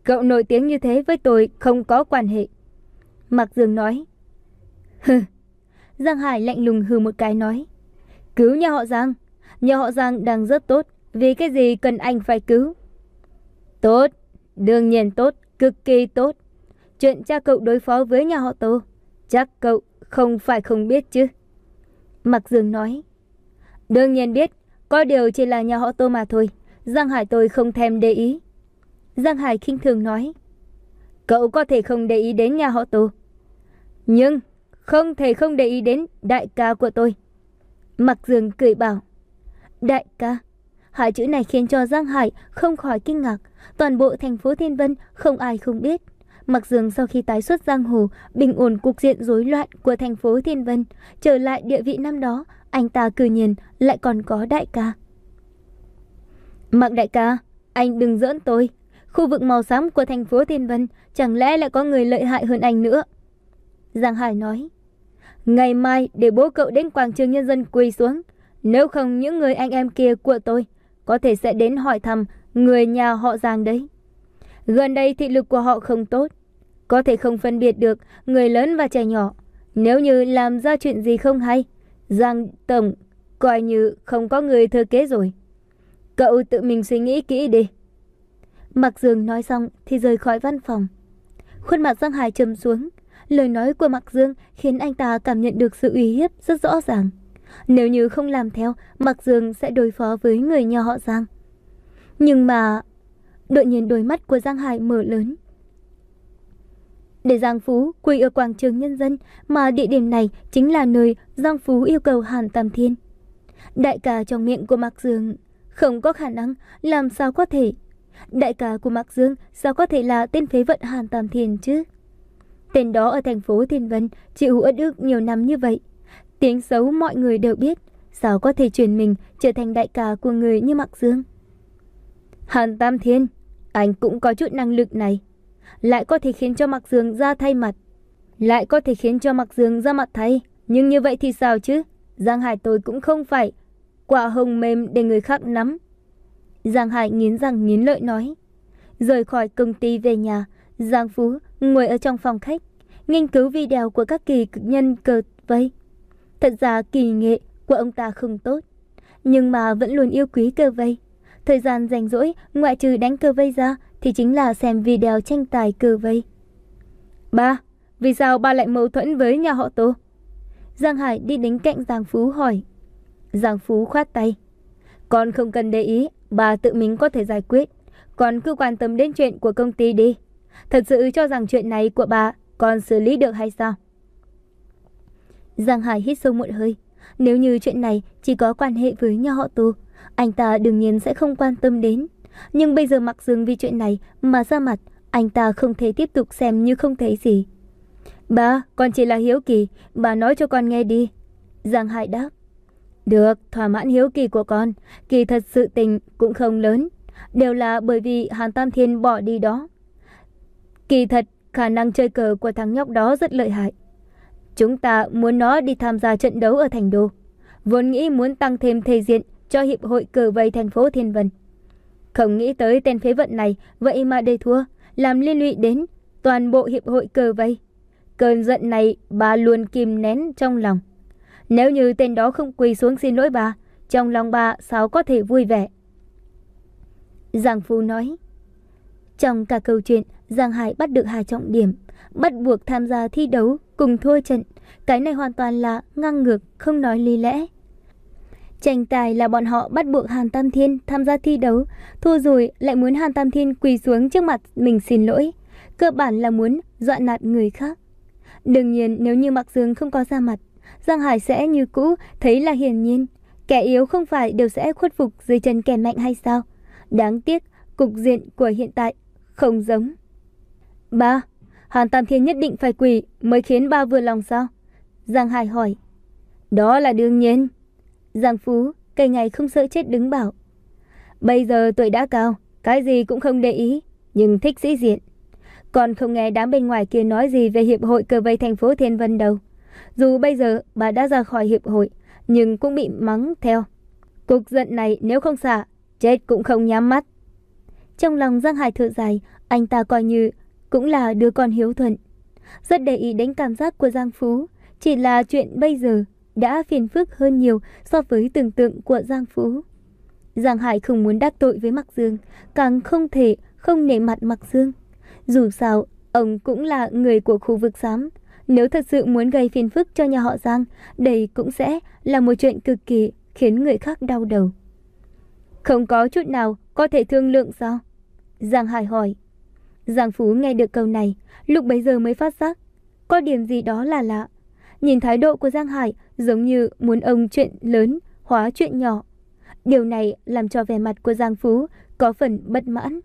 Cậu nổi tiếng như thế với tôi không có quan hệ. Mạc Dương nói. Hừ. Giang Hải lạnh lùng hừ một cái nói. Cứu nhà họ Giang. Nhà họ Giang đang rất tốt. Vì cái gì cần anh phải cứu? Tốt. Đương nhiên tốt. Cực kỳ tốt. Chuyện cha cậu đối phó với nhà họ Tô, chắc cậu không phải không biết chứ? Mạc Dương nói. Đương nhiên biết. Có điều chỉ là nhà họ Tô mà thôi. Giang Hải tôi không thèm để ý. Giang Hải khinh thường nói. Cậu có thể không để ý đến nhà họ Tô, nhưng không thể không để ý đến đại ca của tôi. Mạc Dương cười bảo. Đại ca. Hai chữ này khiến cho Giang Hải không khỏi kinh ngạc. Toàn bộ thành phố Thiên Vân không ai không biết. Mạc Dương sau khi tái xuất giang hồ, bình ổn cục diện rối loạn của thành phố Thiên Vân, trở lại địa vị năm đó, anh ta cư nhiên lại còn có đại ca. Mạc đại ca, anh đừng giỡn tôi. Khu vực màu xám của thành phố Thiên Vân chẳng lẽ lại có người lợi hại hơn anh nữa? Giang Hải nói. Ngày mai để bố cậu đến quảng trường nhân dân quỳ xuống. Nếu không những người anh em kia của tôi có thể sẽ đến hỏi thăm người nhà họ Giang đấy. Gần đây thị lực của họ không tốt, có thể không phân biệt được người lớn và trẻ nhỏ. Nếu như làm ra chuyện gì không hay, Giang tổng coi như không có người thừa kế rồi. Cậu tự mình suy nghĩ kỹ đi. Mạc Dương nói xong thì rời khỏi văn phòng. Khuôn mặt Giang Hải trầm xuống. Lời nói của Mạc Dương khiến anh ta cảm nhận được sự uy hiếp rất rõ ràng. Nếu như không làm theo, Mạc Dương sẽ đối phó với người nhà họ Giang. Nhưng mà... Đột nhiên đôi mắt của Giang Hải mở lớn. Để Giang Phú quỳ ở quảng trường nhân dân, mà địa điểm này chính là nơi Giang Phú yêu cầu Hàn Tam Thiên. Đại ca trong miệng của Mạc Dương không có khả năng, làm sao có thể? Đại ca của Mạc Dương sao có thể là tên phế vận Hàn Tam Thiên chứ? Tên đó ở thành phố Thiên Vân chịu uất ức nhiều năm như vậy, tiếng xấu mọi người đều biết, sao có thể chuyển mình trở thành đại ca của người như Mạc Dương? Hàn Tam Thiên, anh cũng có chút năng lực này, lại có thể khiến cho Mạc Dương ra thay mặt, lại có thể khiến cho Mạc Dương ra mặt thay. Nhưng như vậy thì sao chứ? Giang Hải tôi cũng không phải quả hồng mềm để người khác nắm. Giang Hải nghiến răng nghiến lợi nói. Rời khỏi công ty về nhà, Giang Phú ngồi ở trong phòng khách, nghiên cứu video của các kỳ cực nhân cờ vây. Thật ra kỳ nghệ của ông ta không tốt, nhưng mà vẫn luôn yêu quý cờ vây. Thời gian rảnh rỗi, ngoại trừ đánh cờ vây ra, thì chính là xem video tranh tài cờ vây. Ba, vì sao ba lại mâu thuẫn với nhà họ Tô? Giang Hải đi đến cạnh Giang Phú hỏi. Giang Phú khoát tay. Con không cần để ý, bà tự mình có thể giải quyết. Con cứ quan tâm đến chuyện của công ty đi. Thật sự cho rằng chuyện này của bà con xử lý được hay sao? Giang Hải hít sâu một hơi. Nếu như chuyện này chỉ có quan hệ với nhà họ Tô, anh ta đương nhiên sẽ không quan tâm đến. Nhưng bây giờ Mạc Dương vì chuyện này mà ra mặt, anh ta không thể tiếp tục xem như không thấy gì. Ba, con chỉ là hiếu kỳ, bà nói cho con nghe đi. Giang Hải đáp. Được, thỏa mãn hiếu kỳ của con. Kỳ thật sự tình cũng không lớn, đều là bởi vì Hàn Tam Thiên bỏ đi đó. Kỳ thật khả năng chơi cờ của thằng nhóc đó rất lợi hại. Chúng ta muốn nó đi tham gia trận đấu ở thành đô, vốn nghĩ muốn tăng thêm thể diện cho hiệp hội cờ vây thành phố Thiên Vân. Không nghĩ tới tên phế vận này vậy mà để thua, làm liên lụy đến toàn bộ hiệp hội cờ vây. Cơn giận này bà luôn kìm nén trong lòng. Nếu như tên đó không quỳ xuống xin lỗi bà, trong lòng bà sao có thể vui vẻ? Giang Phú nói. Trong cả câu chuyện, Giang Hải bắt được hai trọng điểm, bắt buộc tham gia thi đấu cùng thua trận. Cái này hoàn toàn là ngang ngược, không nói lý lẽ. Tranh tài là bọn họ bắt buộc Hàn Tam Thiên tham gia thi đấu, thua rồi lại muốn Hàn Tam Thiên quỳ xuống trước mặt mình xin lỗi. Cơ bản là muốn dọa nạt người khác. Đương nhiên nếu như Mạc Dương không có ra mặt, Giang Hải sẽ như cũ thấy là hiển nhiên. Kẻ yếu không phải đều sẽ khuất phục dưới chân kẻ mạnh hay sao? Đáng tiếc, cục diện của hiện tại không giống. Ba, Hàn Tam Thiên nhất định phải quỳ mới khiến ba vừa lòng sao? Giang Hải hỏi. Đó là đương nhiên. Giang Phú cây ngày không sợ chết đứng bảo. Bây giờ tuổi đã cao, cái gì cũng không để ý, nhưng thích sĩ diện. Còn không nghe đám bên ngoài kia nói gì về hiệp hội cờ vây thành phố Thiên Vân đâu. Dù bây giờ bà đã ra khỏi hiệp hội, nhưng cũng bị mắng theo. Cục giận này nếu không xả, chết cũng không nhắm mắt. Trong lòng Giang Hải thở dài, Anh ta coi như cũng là đứa con hiếu thuận, rất để ý đến cảm giác của Giang Phú. Chỉ là chuyện bây giờ đã phiền phức hơn nhiều so với tưởng tượng của Giang Phú. Giang Hải không muốn đắc tội với Mạc Dương, càng không thể không nể mặt Mạc Dương. Dù sao, ông cũng là người của khu vực xám. Nếu thật sự muốn gây phiền phức cho nhà họ Giang, đây cũng sẽ là một chuyện cực kỳ khiến người khác đau đầu. Không có chút nào có thể thương lượng sao? Giang Hải hỏi. Giang Phú nghe được câu này, lúc bấy giờ mới phát giác có điểm gì đó là lạ. Nhìn thái độ của Giang Hải giống như muốn ông chuyện lớn hóa chuyện nhỏ. Điều này làm cho vẻ mặt của Giang Phú có phần bất mãn.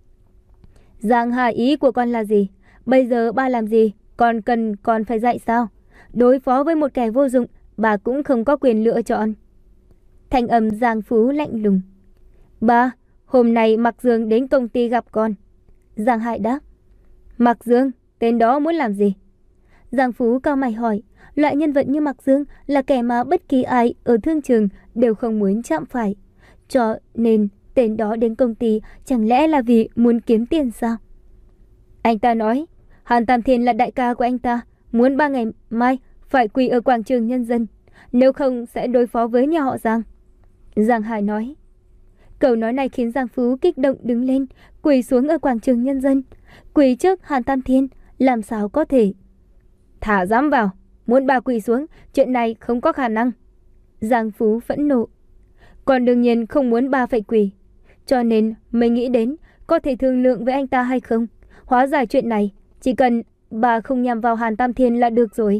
Giang Hải, ý của con là gì? Bây giờ ba làm gì? Con cần còn phải dạy sao? Đối phó với một kẻ vô dụng, bà cũng không có quyền lựa chọn. Thanh âm Giang Phú lạnh lùng. Ba, hôm nay Mạc Dương đến công ty gặp con. Giang Hải đáp. Mạc Dương, tên đó muốn làm gì? Giang Phú cau mày hỏi. Loại nhân vật như Mạc Dương là kẻ mà bất kỳ ai ở thương trường đều không muốn chạm phải. Cho nên tên đó đến công ty chẳng lẽ là vì muốn kiếm tiền sao? Anh ta nói Hàn Tam Thiên là đại ca của anh ta, muốn ba ngày mai phải quỳ ở quảng trường Nhân dân, nếu không sẽ đối phó với nhà họ Giang. Giang Hải nói. Câu nói này khiến Giang Phú kích động đứng lên, quỳ xuống ở quảng trường Nhân dân. Quỳ trước Hàn Tam Thiên, làm sao có thể? Thả dám vào, muốn bà quỳ xuống, chuyện này không có khả năng. Giang Phú phẫn nộ. Còn đương nhiên không muốn bà phải quỳ, cho nên mới nghĩ đến có thể thương lượng với anh ta hay không. Hóa giải chuyện này, chỉ cần bà không nhằm vào Hàn Tam Thiên là được rồi.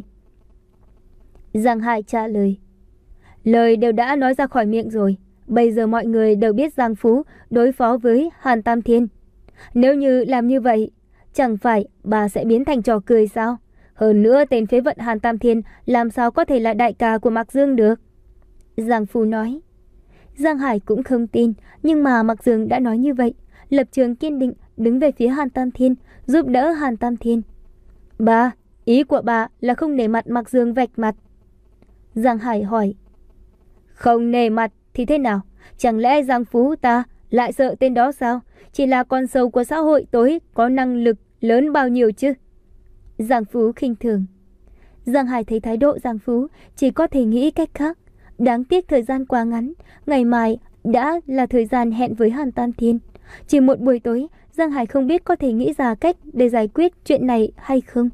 Giang Hải trả lời. Lời đều đã nói ra khỏi miệng rồi. Bây giờ mọi người đều biết Giang Phú đối phó với Hàn Tam Thiên. Nếu như làm như vậy, chẳng phải bà sẽ biến thành trò cười sao? Hơn nữa tên phế vận Hàn Tam Thiên làm sao có thể là đại ca của Mạc Dương được? Giang Phú nói. Giang Hải cũng không tin, nhưng mà Mạc Dương đã nói như vậy, lập trường kiên định đứng về phía Hàn Tam Thiên, giúp đỡ Hàn Tam Thiên. Bà, ý của bà là không nể mặt Mạc Dương vạch mặt. Giang Hải hỏi. Không nể mặt thì thế nào? Chẳng lẽ Giang Phú ta lại sợ tên đó sao? Chỉ là con sâu của xã hội tối có năng lực lớn bao nhiêu chứ? Giang Phú khinh thường. Giang Hải thấy thái độ Giang Phú chỉ có thể nghĩ cách khác. Đáng tiếc thời gian quá ngắn, ngày mai đã là thời gian hẹn với Hàn Tam Thiên. Chỉ một buổi tối, Giang Hải không biết có thể nghĩ ra cách để giải quyết chuyện này hay không.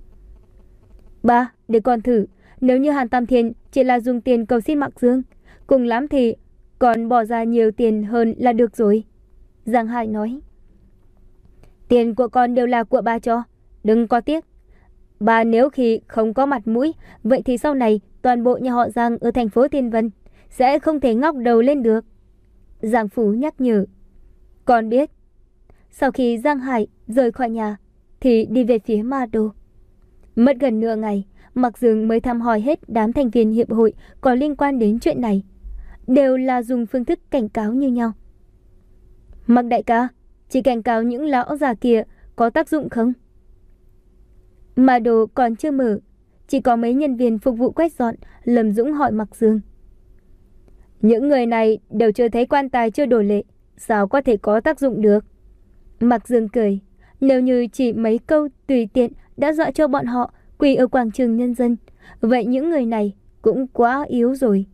Ba, để con thử. Nếu như Hàn Tam Thiên chỉ là dùng tiền cầu xin Mạc Dương, cùng lắm thì còn bỏ ra nhiều tiền hơn là được rồi. Giang Hải nói. Tiền của con đều là của ba cho, đừng có tiếc. Bà nếu khi không có mặt mũi, vậy thì sau này toàn bộ nhà họ Giang ở thành phố Thiên Vân sẽ không thể ngóc đầu lên được. Giang Phú nhắc nhở. Con biết. Sau khi Giang Hải rời khỏi nhà thì đi về phía Ma Đô. Mất gần nửa ngày, Mạc Dương mới thăm hỏi hết đám thành viên hiệp hội có liên quan đến chuyện này. Đều là dùng phương thức cảnh cáo như nhau. Mạc đại ca, chỉ cảnh cáo những lão già kia có tác dụng không? Ma Đô còn chưa mở, chỉ có mấy nhân viên phục vụ quét dọn. Lâm Dũng hỏi Mạc Dương. Những người này đều chưa thấy quan tài chưa đổ lệ, sao có thể có tác dụng được? Mạc Dương cười. Nếu như chỉ mấy câu tùy tiện đã dọa cho bọn họ quỳ ở quảng trường Nhân dân, vậy những người này cũng quá yếu rồi.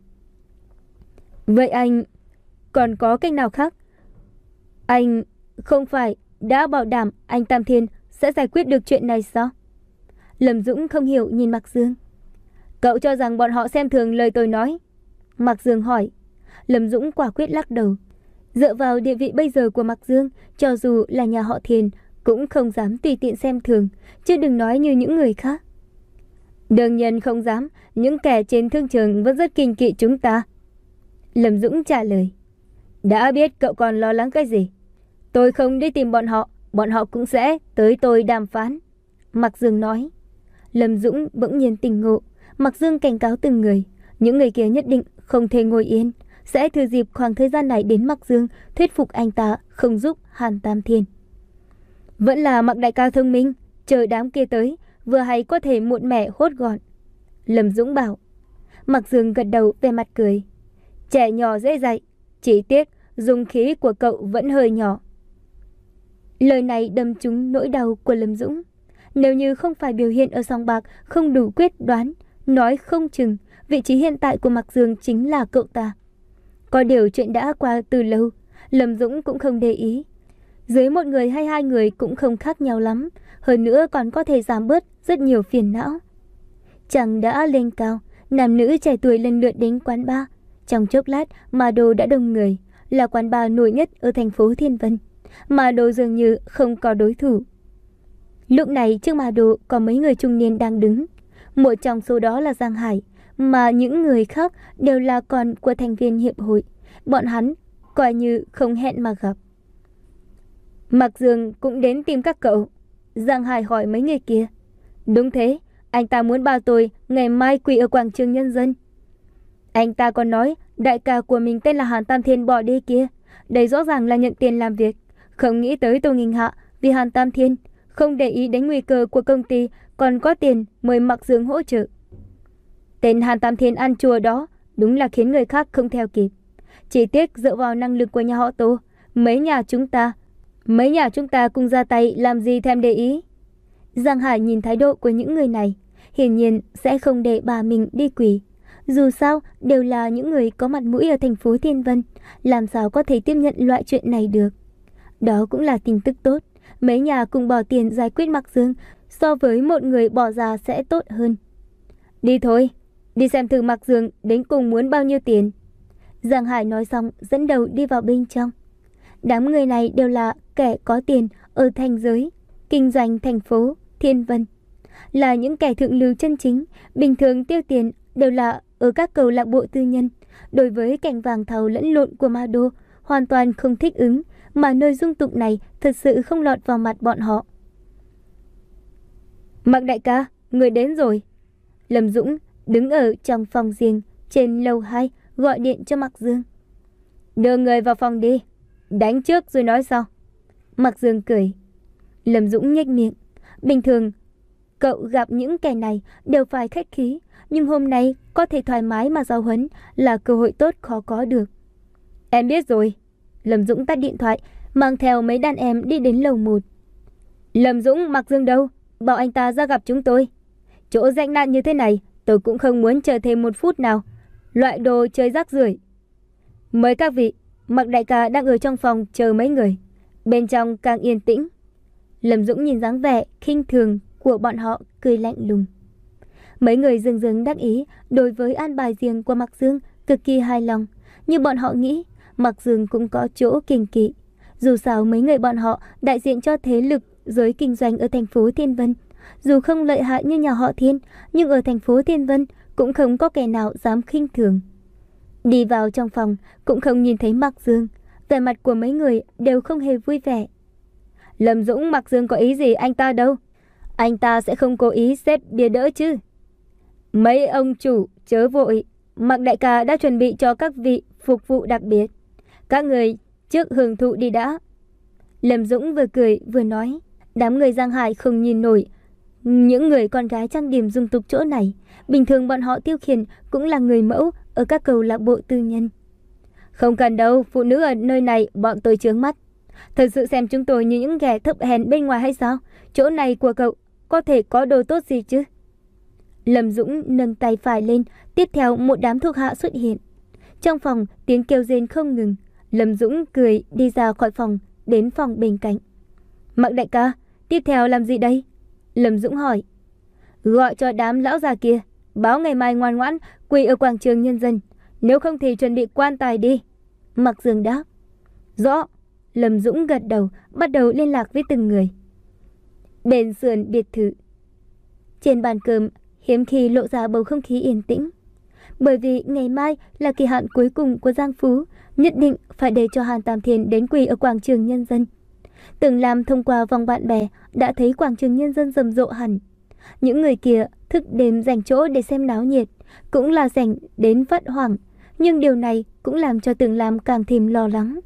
Vậy anh còn có cách nào khác? Anh không phải đã bảo đảm anh Tam Thiên sẽ giải quyết được chuyện này sao? Lâm Dũng không hiểu nhìn Mạc Dương. Cậu cho rằng bọn họ xem thường lời tôi nói? Mạc Dương hỏi. Lâm Dũng quả quyết lắc đầu. Dựa vào địa vị bây giờ của Mạc Dương, cho dù là nhà họ Thiền cũng không dám tùy tiện xem thường, chứ đừng nói như những người khác. Đương nhiên không dám, những kẻ trên thương trường vẫn rất kinh kỵ chúng ta. Lâm Dũng trả lời. Đã biết cậu còn lo lắng cái gì? Tôi không đi tìm bọn họ, bọn họ cũng sẽ tới tôi đàm phán. Mạc Dương nói. Lâm Dũng bỗng nhiên tỉnh ngộ. Mạc Dương cảnh cáo từng người, những người kia nhất định không thể ngồi yên, sẽ thừa dịp khoảng thời gian này đến Mạc Dương thuyết phục anh ta không giúp Hàn Tam Thiên. Vẫn là Mạc đại ca thông minh, chờ đám kia tới, vừa hay có thể muộn mẻ hốt gọn. Lâm Dũng bảo. Mạc Dương gật đầu về mặt cười. Trẻ nhỏ dễ dạy, chỉ tiếc dung khí của cậu vẫn hơi nhỏ. Lời này đâm trúng nỗi đau của Lâm Dũng. Nếu như không phải biểu hiện ở sòng bạc không đủ quyết đoán, nói không chừng vị trí hiện tại của Mạc Dương chính là cậu ta. Có điều chuyện đã qua từ lâu, Lâm Dũng cũng không để ý. Dưới một người hay hai người cũng không khác nhau lắm, hơn nữa còn có thể giảm bớt rất nhiều phiền não. Chàng đã lên cao, nam nữ trẻ tuổi lần lượt đến quán bar. Trong chốc lát, Mà Đồ đã đông người, là quán bar nổi nhất ở thành phố Thiên Vân. Mà Đồ dường như không có đối thủ. Lúc này trước Mà Đồ có mấy người trung niên đang đứng. Một trong số đó là Giang Hải, mà những người khác đều là con của thành viên hiệp hội. Bọn hắn coi như không hẹn mà gặp. Mạc Dương cũng đến tìm các cậu. Giang Hải hỏi mấy người kia. Đúng thế, anh ta muốn bảo tôi ngày mai quỳ ở quảng trường Nhân dân. Anh ta còn nói đại ca của mình tên là Hàn Tam Thiên bỏ đi kia. Đây rõ ràng là nhận tiền làm việc. Không nghĩ tới Tô Nghinh Hạ vì Hàn Tam Thiên không để ý đến nguy cơ của công ty, còn có tiền mời Mạc Dương hỗ trợ. Tên Hàn Tam Thiên ăn chùa đó đúng là khiến người khác không theo kịp. Chỉ tiếc dựa vào năng lực của nhà họ Tô, mấy nhà chúng ta Mấy nhà chúng ta cùng ra tay làm gì thèm để ý. Giang Hải nhìn thái độ của những người này, hiển nhiên sẽ không để bà mình đi quỳ. Dù sao đều là những người có mặt mũi ở thành phố Thiên Vân, làm sao có thể tiếp nhận loại chuyện này được. Đó cũng là tin tức tốt. Mấy nhà cùng bỏ tiền giải quyết Mạc Dương so với một người bỏ ra sẽ tốt hơn. Đi thôi, đi xem thử Mạc Dương đến cùng muốn bao nhiêu tiền. Giang Hải nói xong dẫn đầu đi vào bên trong. Đám người này đều là kẻ có tiền ở thành giới, kinh doanh thành phố Thiên Vân. Là những kẻ thượng lưu chân chính, bình thường tiêu tiền đều là ở các câu lạc bộ tư nhân. Đối với cảnh vàng thầu lẫn lộn của Ma Đô, hoàn toàn không thích ứng, mà nơi dung tục này thật sự không lọt vào mặt bọn họ. Mạc đại ca, người đến rồi. Lâm Dũng đứng ở trong phòng riêng trên lầu hai gọi điện cho Mạc Dương. Đưa người vào phòng đi, đánh trước rồi nói sau. Mạc Dương cười. Lâm Dũng nhếch miệng. Bình thường cậu gặp những kẻ này đều phải khách khí, nhưng hôm nay có thể thoải mái mà giáo huấn là cơ hội tốt khó có được. Em biết rồi. Lâm Dũng tắt điện thoại, mang theo mấy đàn em đi đến lầu một. Lâm Dũng, Mạc Dương đâu? Bảo anh ta ra gặp chúng tôi. Chỗ rách nạn như thế này, tôi cũng không muốn chờ thêm một phút nào. Loại đồ chơi rác rưởi. Mời các vị, Mạc đại ca đang ở trong phòng chờ mấy người. Bên trong càng yên tĩnh. Lâm Dũng nhìn dáng vẻ khinh thường của bọn họ, cười lạnh lùng. Mấy người dưng dưng đắc ý đối với an bài riêng của Mạc Dương cực kỳ hài lòng. Như bọn họ nghĩ, Mạc Dương cũng có chỗ kiêng kỵ. Dù sao mấy người bọn họ đại diện cho thế lực giới kinh doanh ở thành phố Thiên Vân. Dù không lợi hại như nhà họ Thiên, nhưng ở thành phố Thiên Vân cũng không có kẻ nào dám khinh thường. Đi vào trong phòng cũng không nhìn thấy Mạc Dương. Vẻ mặt của mấy người đều không hề vui vẻ. Lâm Dũng, Mạc Dương có ý gì anh ta đâu. Anh ta sẽ không cố ý xếp bia đỡ chứ. Mấy ông chủ chớ vội, Mạc đại ca đã chuẩn bị cho các vị phục vụ đặc biệt. Các người trước hưởng thụ đi đã. Lâm Dũng vừa cười vừa nói. Đám người Giang Hải không nhìn nổi những người con gái trang điểm dung tục chỗ này. Bình thường bọn họ tiêu khiển cũng là người mẫu ở các câu lạc bộ tư nhân. Không cần đâu, phụ nữ ở nơi này bọn tôi chướng mắt. Thật sự xem chúng tôi như những kẻ thấp hèn bên ngoài hay sao? Chỗ này của cậu có thể có đồ tốt gì chứ? Lâm Dũng nâng tay phải lên, tiếp theo một đám thuộc hạ xuất hiện. Trong phòng tiếng kêu rên không ngừng. Lâm Dũng cười đi ra khỏi phòng, đến phòng bên cạnh. Mạc đại ca, tiếp theo làm gì đây? Lâm Dũng hỏi. Gọi cho đám lão già kia, báo ngày mai ngoan ngoãn quỳ ở quảng trường Nhân dân. Nếu không thì chuẩn bị quan tài đi. Mạc Dương đáp. Rõ. Lâm Dũng gật đầu, bắt đầu liên lạc với từng người. Bên sườn biệt thự. Trên bàn cơm hiếm khi lộ ra bầu không khí yên tĩnh. Bởi vì ngày mai là kỳ hạn cuối cùng của Giang Phú, nhất định phải để cho Hàn Tam Thiên đến quỳ ở quảng trường Nhân dân. Từng làm thông qua vòng bạn bè đã thấy quảng trường Nhân dân rầm rộ hẳn. Những người kia thức đêm dành chỗ để xem náo nhiệt, cũng là dành đến phát hoảng. Nhưng điều này cũng làm cho Tưởng Lam càng thêm lo lắng.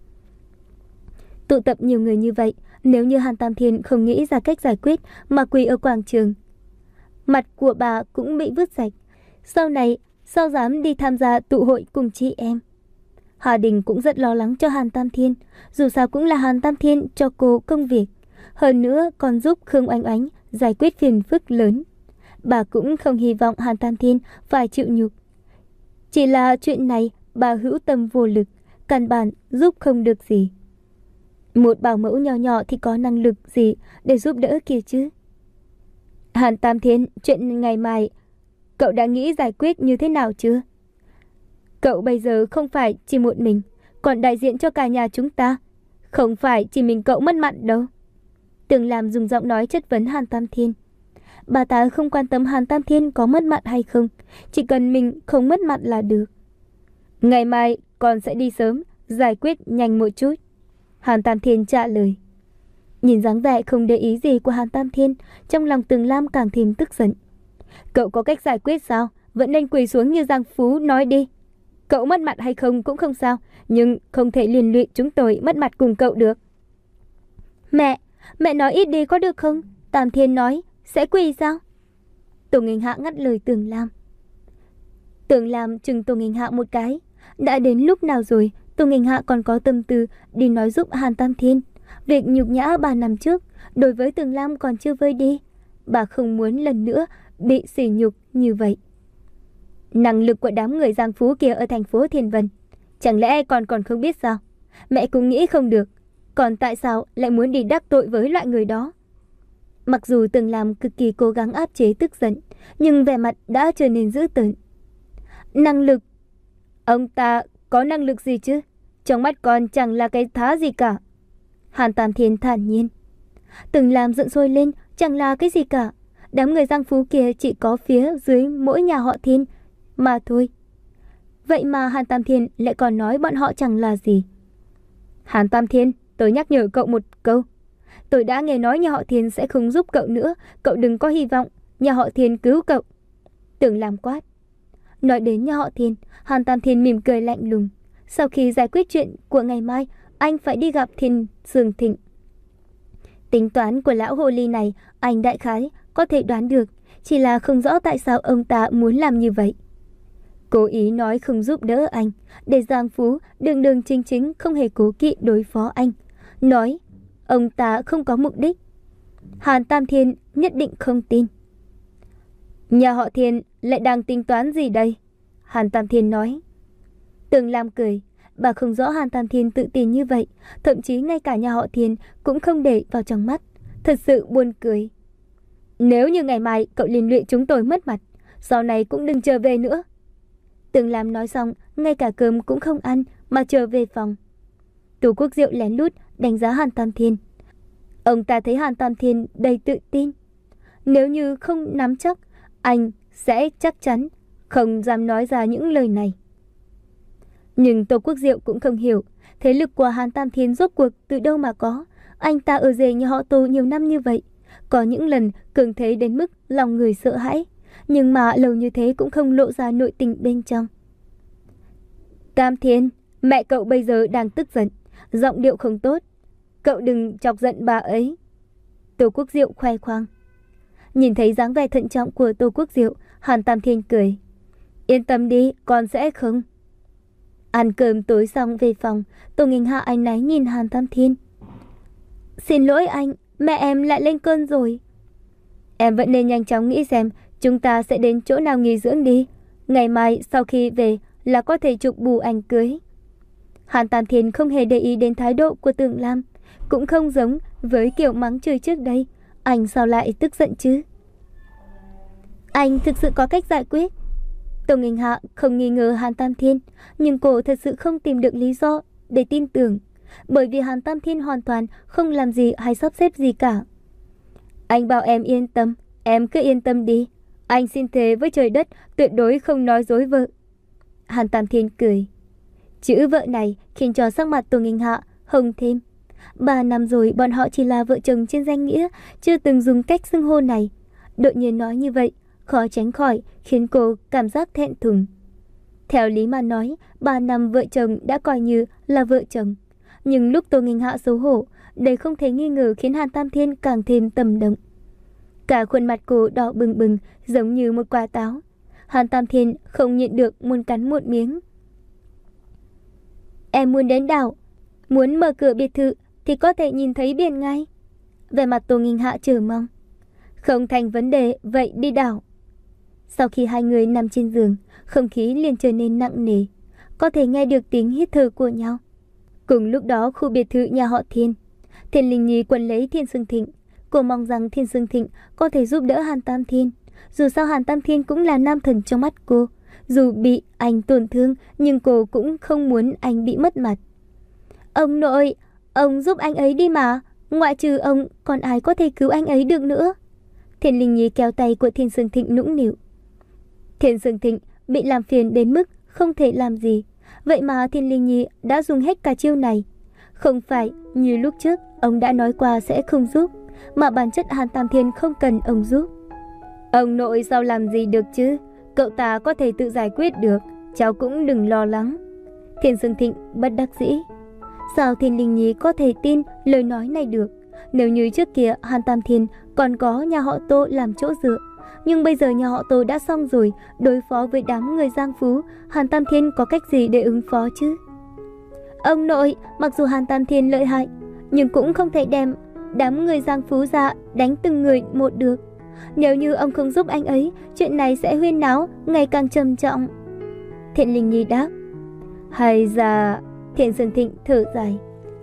Tụ tập nhiều người như vậy, nếu như Hàn Tam Thiên không nghĩ ra cách giải quyết mà quỳ ở quảng trường, mặt của bà cũng bị vứt sạch. Sau này sao dám đi tham gia tụ hội cùng chị em? Hà Đình cũng rất lo lắng cho Hàn Tam Thiên. Dù sao cũng là Hàn Tam Thiên cho cô công việc, hơn nữa còn giúp Khương Oanh Oánh giải quyết phiền phức lớn. Bà cũng không hy vọng Hàn Tam Thiên phải chịu nhục. Chỉ là chuyện này bà hữu tâm vô lực, căn bản giúp không được gì. Một bảo mẫu nhỏ nhỏ thì có năng lực gì để giúp đỡ kia chứ? Hàn Tam Thiên, chuyện ngày mai cậu đã nghĩ giải quyết như thế nào chưa? Cậu bây giờ không phải chỉ một mình, còn đại diện cho cả nhà chúng ta. Không phải chỉ mình cậu mất mặt đâu. Tường Lam dùng giọng nói chất vấn Hàn Tam Thiên. Bà ta không quan tâm Hàn Tam Thiên có mất mặt hay không, chỉ cần mình không mất mặt là được. Ngày mai con sẽ đi sớm, giải quyết nhanh một chút. Hàn Tam Thiên trả lời. Nhìn dáng vẻ không để ý gì của Hàn Tam Thiên, trong lòng Tường Lam càng thêm tức giận. Cậu có cách giải quyết sao? Vẫn nên quỳ xuống như Giang Phú nói đi. Cậu mất mặt hay không cũng không sao, nhưng không thể liên lụy chúng tôi mất mặt cùng cậu được. Mẹ, mẹ nói ít đi có được không? Tam Thiên nói, sẽ quỳ sao? Tô Nghênh Hạ ngắt lời Tường Lam. Tường Lam chừng Tô Nghênh Hạ một cái. Đã đến lúc nào rồi, Tô Nghênh Hạ còn có tâm tư đi nói giúp Hàn Tam Thiên. Việc nhục nhã ba năm trước, đối với Tường Lam còn chưa vơi đi. Bà không muốn lần nữa bị sỉ nhục như vậy. Năng lực của đám người Giang Phú kia ở thành phố Thiên Vân, chẳng lẽ còn còn không biết sao? Mẹ cũng nghĩ không được, còn tại sao lại muốn đi đắc tội với loại người đó? Mặc dù Tường Lam cực kỳ cố gắng áp chế tức giận, nhưng vẻ mặt đã trở nên dữ tợn. Năng lực? Ông ta có năng lực gì chứ? Trong mắt con chẳng là cái thá gì cả. Hàn Tam Thiên thản nhiên. Tường Lam giận sôi lên, chẳng là cái gì cả. Đám người Giang Phú kia chỉ có phía dưới mỗi nhà họ Thiên mà thôi. Vậy mà Hàn Tam Thiên lại còn nói bọn họ chẳng là gì. Hàn Tam Thiên, tôi nhắc nhở cậu một câu. Tôi đã nghe nói nhà họ Thiên sẽ không giúp cậu nữa. Cậu đừng có hy vọng nhà họ Thiên cứu cậu. Tường Lam quát. Nói đến nhà họ Thiên, Hàn Tam Thiên mỉm cười lạnh lùng. Sau khi giải quyết chuyện của ngày mai, anh phải đi gặp Thiên Dương Thịnh. Tính toán của lão hồ ly này, anh đại khái có thể đoán được, chỉ là không rõ tại sao ông ta muốn làm như vậy. Cố ý nói không giúp đỡ anh, để Giang Phú đường đường chính chính không hề cố kỵ đối phó anh. Nói ông ta không có mục đích. Hàn Tam Thiên nhất định không tin. Nhà họ Thiên lại đang tính toán gì đây? Hàn Tam Thiên nói. Tường Lam cười. Bà không rõ Hàn Tam Thiên tự tin như vậy, thậm chí ngay cả nhà họ Thiên cũng không để vào trong mắt. Thật sự buồn cười. Nếu như ngày mai cậu liên lụy chúng tôi mất mặt, sau này cũng đừng trở về nữa. Tường Lam nói xong, ngay cả cơm cũng không ăn mà trở về phòng. Tô Quốc Diệu lén lút đánh giá Hàn Tam Thiên. Ông ta thấy Hàn Tam Thiên đầy tự tin. Nếu như không nắm chắc, anh sẽ chắc chắn không dám nói ra những lời này. Nhưng Tô Quốc Diệu cũng không hiểu thế lực của Hàn Tam Thiên rốt cuộc từ đâu mà có. Anh ta ở rể nhà họ Tô nhiều năm như vậy, có những lần cường thế đến mức lòng người sợ hãi, nhưng mà lâu như thế cũng không lộ ra nội tình bên trong. Tam Thiên, mẹ cậu bây giờ đang tức giận, giọng điệu không tốt. Cậu đừng chọc giận bà ấy. Tô Quốc Diệu khoe khoang. Nhìn thấy dáng vẻ thận trọng của Tô Quốc Diệu, Hàn Tam Thiên cười. Yên tâm đi, con sẽ không. Ăn cơm tối xong về phòng, Tô Nghênh Hạ áy náy nhìn Hàn Tam Thiên. Xin lỗi anh, mẹ em lại lên cơn rồi. Em vẫn nên nhanh chóng nghĩ xem chúng ta sẽ đến chỗ nào nghỉ dưỡng đi. Ngày mai sau khi về là có thể chụp bù ảnh cưới. Hàn Tam Thiên không hề để ý đến thái độ của Tường Lam, cũng không giống với kiểu mắng chửi trước đây. Anh sao lại tức giận chứ? Anh thực sự có cách giải quyết. Tô Nghênh Hạ không nghi ngờ Hàn Tam Thiên, nhưng cô thật sự không tìm được lý do để tin tưởng, bởi vì Hàn Tam Thiên hoàn toàn không làm gì hay sắp xếp gì cả. Anh bảo em yên tâm, em cứ yên tâm đi. Anh xin thề với trời đất tuyệt đối không nói dối vợ. Hàn Tam Thiên cười. Chữ vợ này khiến cho sắc mặt Tô Nghênh Hạ hồng thêm. Ba năm rồi bọn họ chỉ là vợ chồng trên danh nghĩa, chưa từng dùng cách xưng hô này. Đột nhiên nói như vậy, khó tránh khỏi khiến cô cảm giác thẹn thùng. Theo lý mà nói, ba năm vợ chồng đã coi như là vợ chồng. Nhưng lúc Tô Nghênh Hạ xấu hổ, đây không thể nghi ngờ khiến Hàn Tam Thiên càng thêm tâm động. Cả khuôn mặt cô đỏ bừng bừng giống như một quả táo. Hàn Tam Thiên không nhịn được muốn cắn một miếng. Em muốn đến đảo, muốn mở cửa biệt thự thì có thể nhìn thấy biển ngay. Vẻ mặt Tô Nghinh Hạ chờ mong. Không thành vấn đề, vậy đi đảo. Sau khi hai người nằm trên giường, không khí liền trở nên nặng nề, có thể nghe được tiếng hít thở của nhau. Cùng lúc đó, khu biệt thự nhà họ Thiên, Thiên Linh Nhi quấn lấy Thiên Sương Thịnh. Cô mong rằng Thiên Sương Thịnh có thể giúp đỡ Hàn Tam Thiên. Dù sao Hàn Tam Thiên cũng là nam thần trong mắt cô. Dù bị anh tổn thương, nhưng cô cũng không muốn anh bị mất mặt. Ông nội, ông giúp anh ấy đi mà. Ngoại trừ ông, còn ai có thể cứu anh ấy được nữa? Thiên Linh Nhi kéo tay của Thiên Sương Thịnh nũng nịu. Thiên Sương Thịnh bị làm phiền đến mức không thể làm gì. Vậy mà Thiên Linh Nhi đã dùng hết cả chiêu này. Không phải như lúc trước ông đã nói qua sẽ không giúp, mà bản chất Hàn Tam Thiên không cần ông giúp. Ông nội sao làm gì được chứ? Cậu ta có thể tự giải quyết được, cháu cũng đừng lo lắng. Thiên Sương Thịnh bất đắc dĩ. Sao Thiên Linh Nhi có thể tin lời nói này được? Nếu như trước kia Hàn Tam Thiên còn có nhà họ Tô làm chỗ dựa, nhưng bây giờ nhà họ Tô đã xong rồi, đối phó với đám người Giang Phú, Hàn Tam Thiên có cách gì để ứng phó chứ? Ông nội, mặc dù Hàn Tam Thiên lợi hại, nhưng cũng không thể đem đám người Giang Phú ra đánh từng người một được. Nếu như ông không giúp anh ấy, chuyện này sẽ huyên náo, ngày càng trầm trọng. Thiên Linh Nhi đáp. Hay ra... Thiên Sương Thịnh thở dài.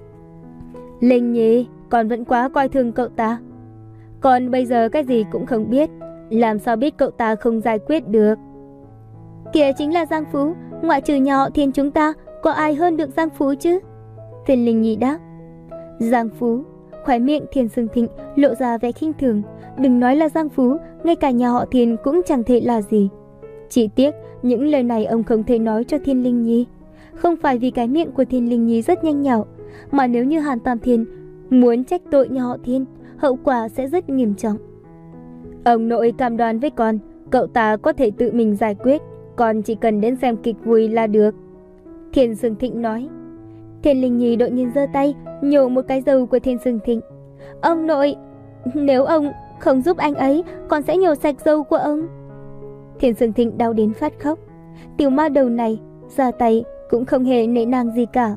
Linh Nhi, con vẫn quá coi thường cậu ta. Con bây giờ cái gì cũng không biết, làm sao biết cậu ta không giải quyết được? Kìa chính là Giang Phú, ngoại trừ nhà họ Thiên chúng ta, có ai hơn được Giang Phú chứ? Thiên Linh Nhi đáp. Giang Phú? Khóe miệng Thiên Sương Thịnh lộ ra vẻ khinh thường. Đừng nói là Giang Phú, ngay cả nhà họ Thiên cũng chẳng thể là gì. Chỉ tiếc những lời này ông không thể nói cho Thiên Linh Nhi. Không phải vì cái miệng của Thiên Linh Nhi rất nhanh nhảu, mà nếu như Hàn Tam Thiên muốn trách tội nhà họ Thiên, hậu quả sẽ rất nghiêm trọng. Ông nội cam đoan với con, cậu ta có thể tự mình giải quyết, con chỉ cần đến xem kịch vui là được. Thiên Sương Thịnh nói. Thiên Linh Nhi đột nhiên giơ tay nhổ một cái râu của Thiên Sương Thịnh. Ông nội, nếu ông không giúp anh ấy, con sẽ nhổ sạch râu của ông. Thiên Sương Thịnh đau đến phát khóc. Tiểu ma đầu này ra tay cũng không hề nể nang gì cả.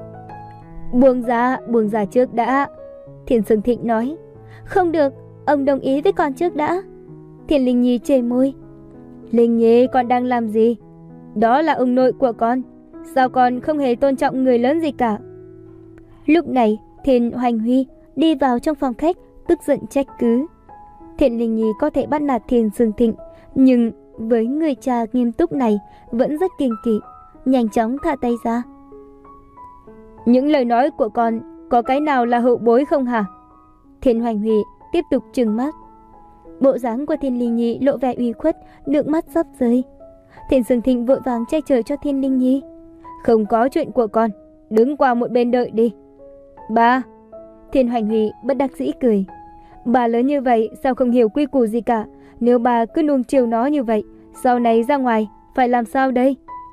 Buông ra, buông ra trước đã. Thiên Sương Thịnh nói. Không được, ông đồng ý với con trước đã. Thiên Linh Nhi chề môi. Linh Nhi, con đang làm gì? Đó là ông nội của con, sao con không hề tôn trọng người lớn gì cả? Lúc này Thiên Hoành Huy đi vào trong phòng khách, tức giận trách cứ. Thiên Linh Nhi có thể bắt nạt Thiên Sương Thịnh, nhưng với người cha nghiêm túc này vẫn rất kiêng kỵ, nhanh chóng thả tay ra. Những lời nói của con có cái nào là hậu bối không hả? Thiên Hoành Huy tiếp tục trừng mắt. Bộ dáng của Thiên Linh Nhi lộ vẻ uy khuất, nước mắt sắp rơi. Thiên Sương Thịnh vội vàng che chở cho Thiên Linh Nhi. Không có chuyện của con, đứng qua một bên đợi đi. Ba. Thiên Hoành Huy bất đắc dĩ cười. Bà lớn như vậy sao không hiểu quy củ gì cả? Nếu bà cứ nuông chiều nó như vậy, sau này ra ngoài phải làm sao đây?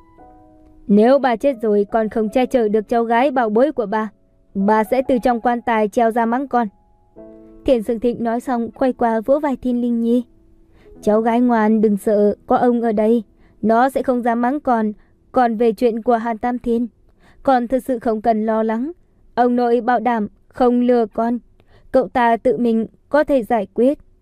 Nếu bà chết rồi còn không che chở được cháu gái bảo bối của bà, bà sẽ từ trong quan tài treo ra mắng con. Thiên Sương Thịnh nói xong quay qua vỗ vai Thiên Linh Nhi. Cháu gái ngoan, đừng sợ, có ông ở đây, nó sẽ không dám mắng con. Còn về chuyện của Hàn Tam Thiên, con thực sự không cần lo lắng. Ông nội bảo đảm không lừa con, cậu ta tự mình có thể giải quyết.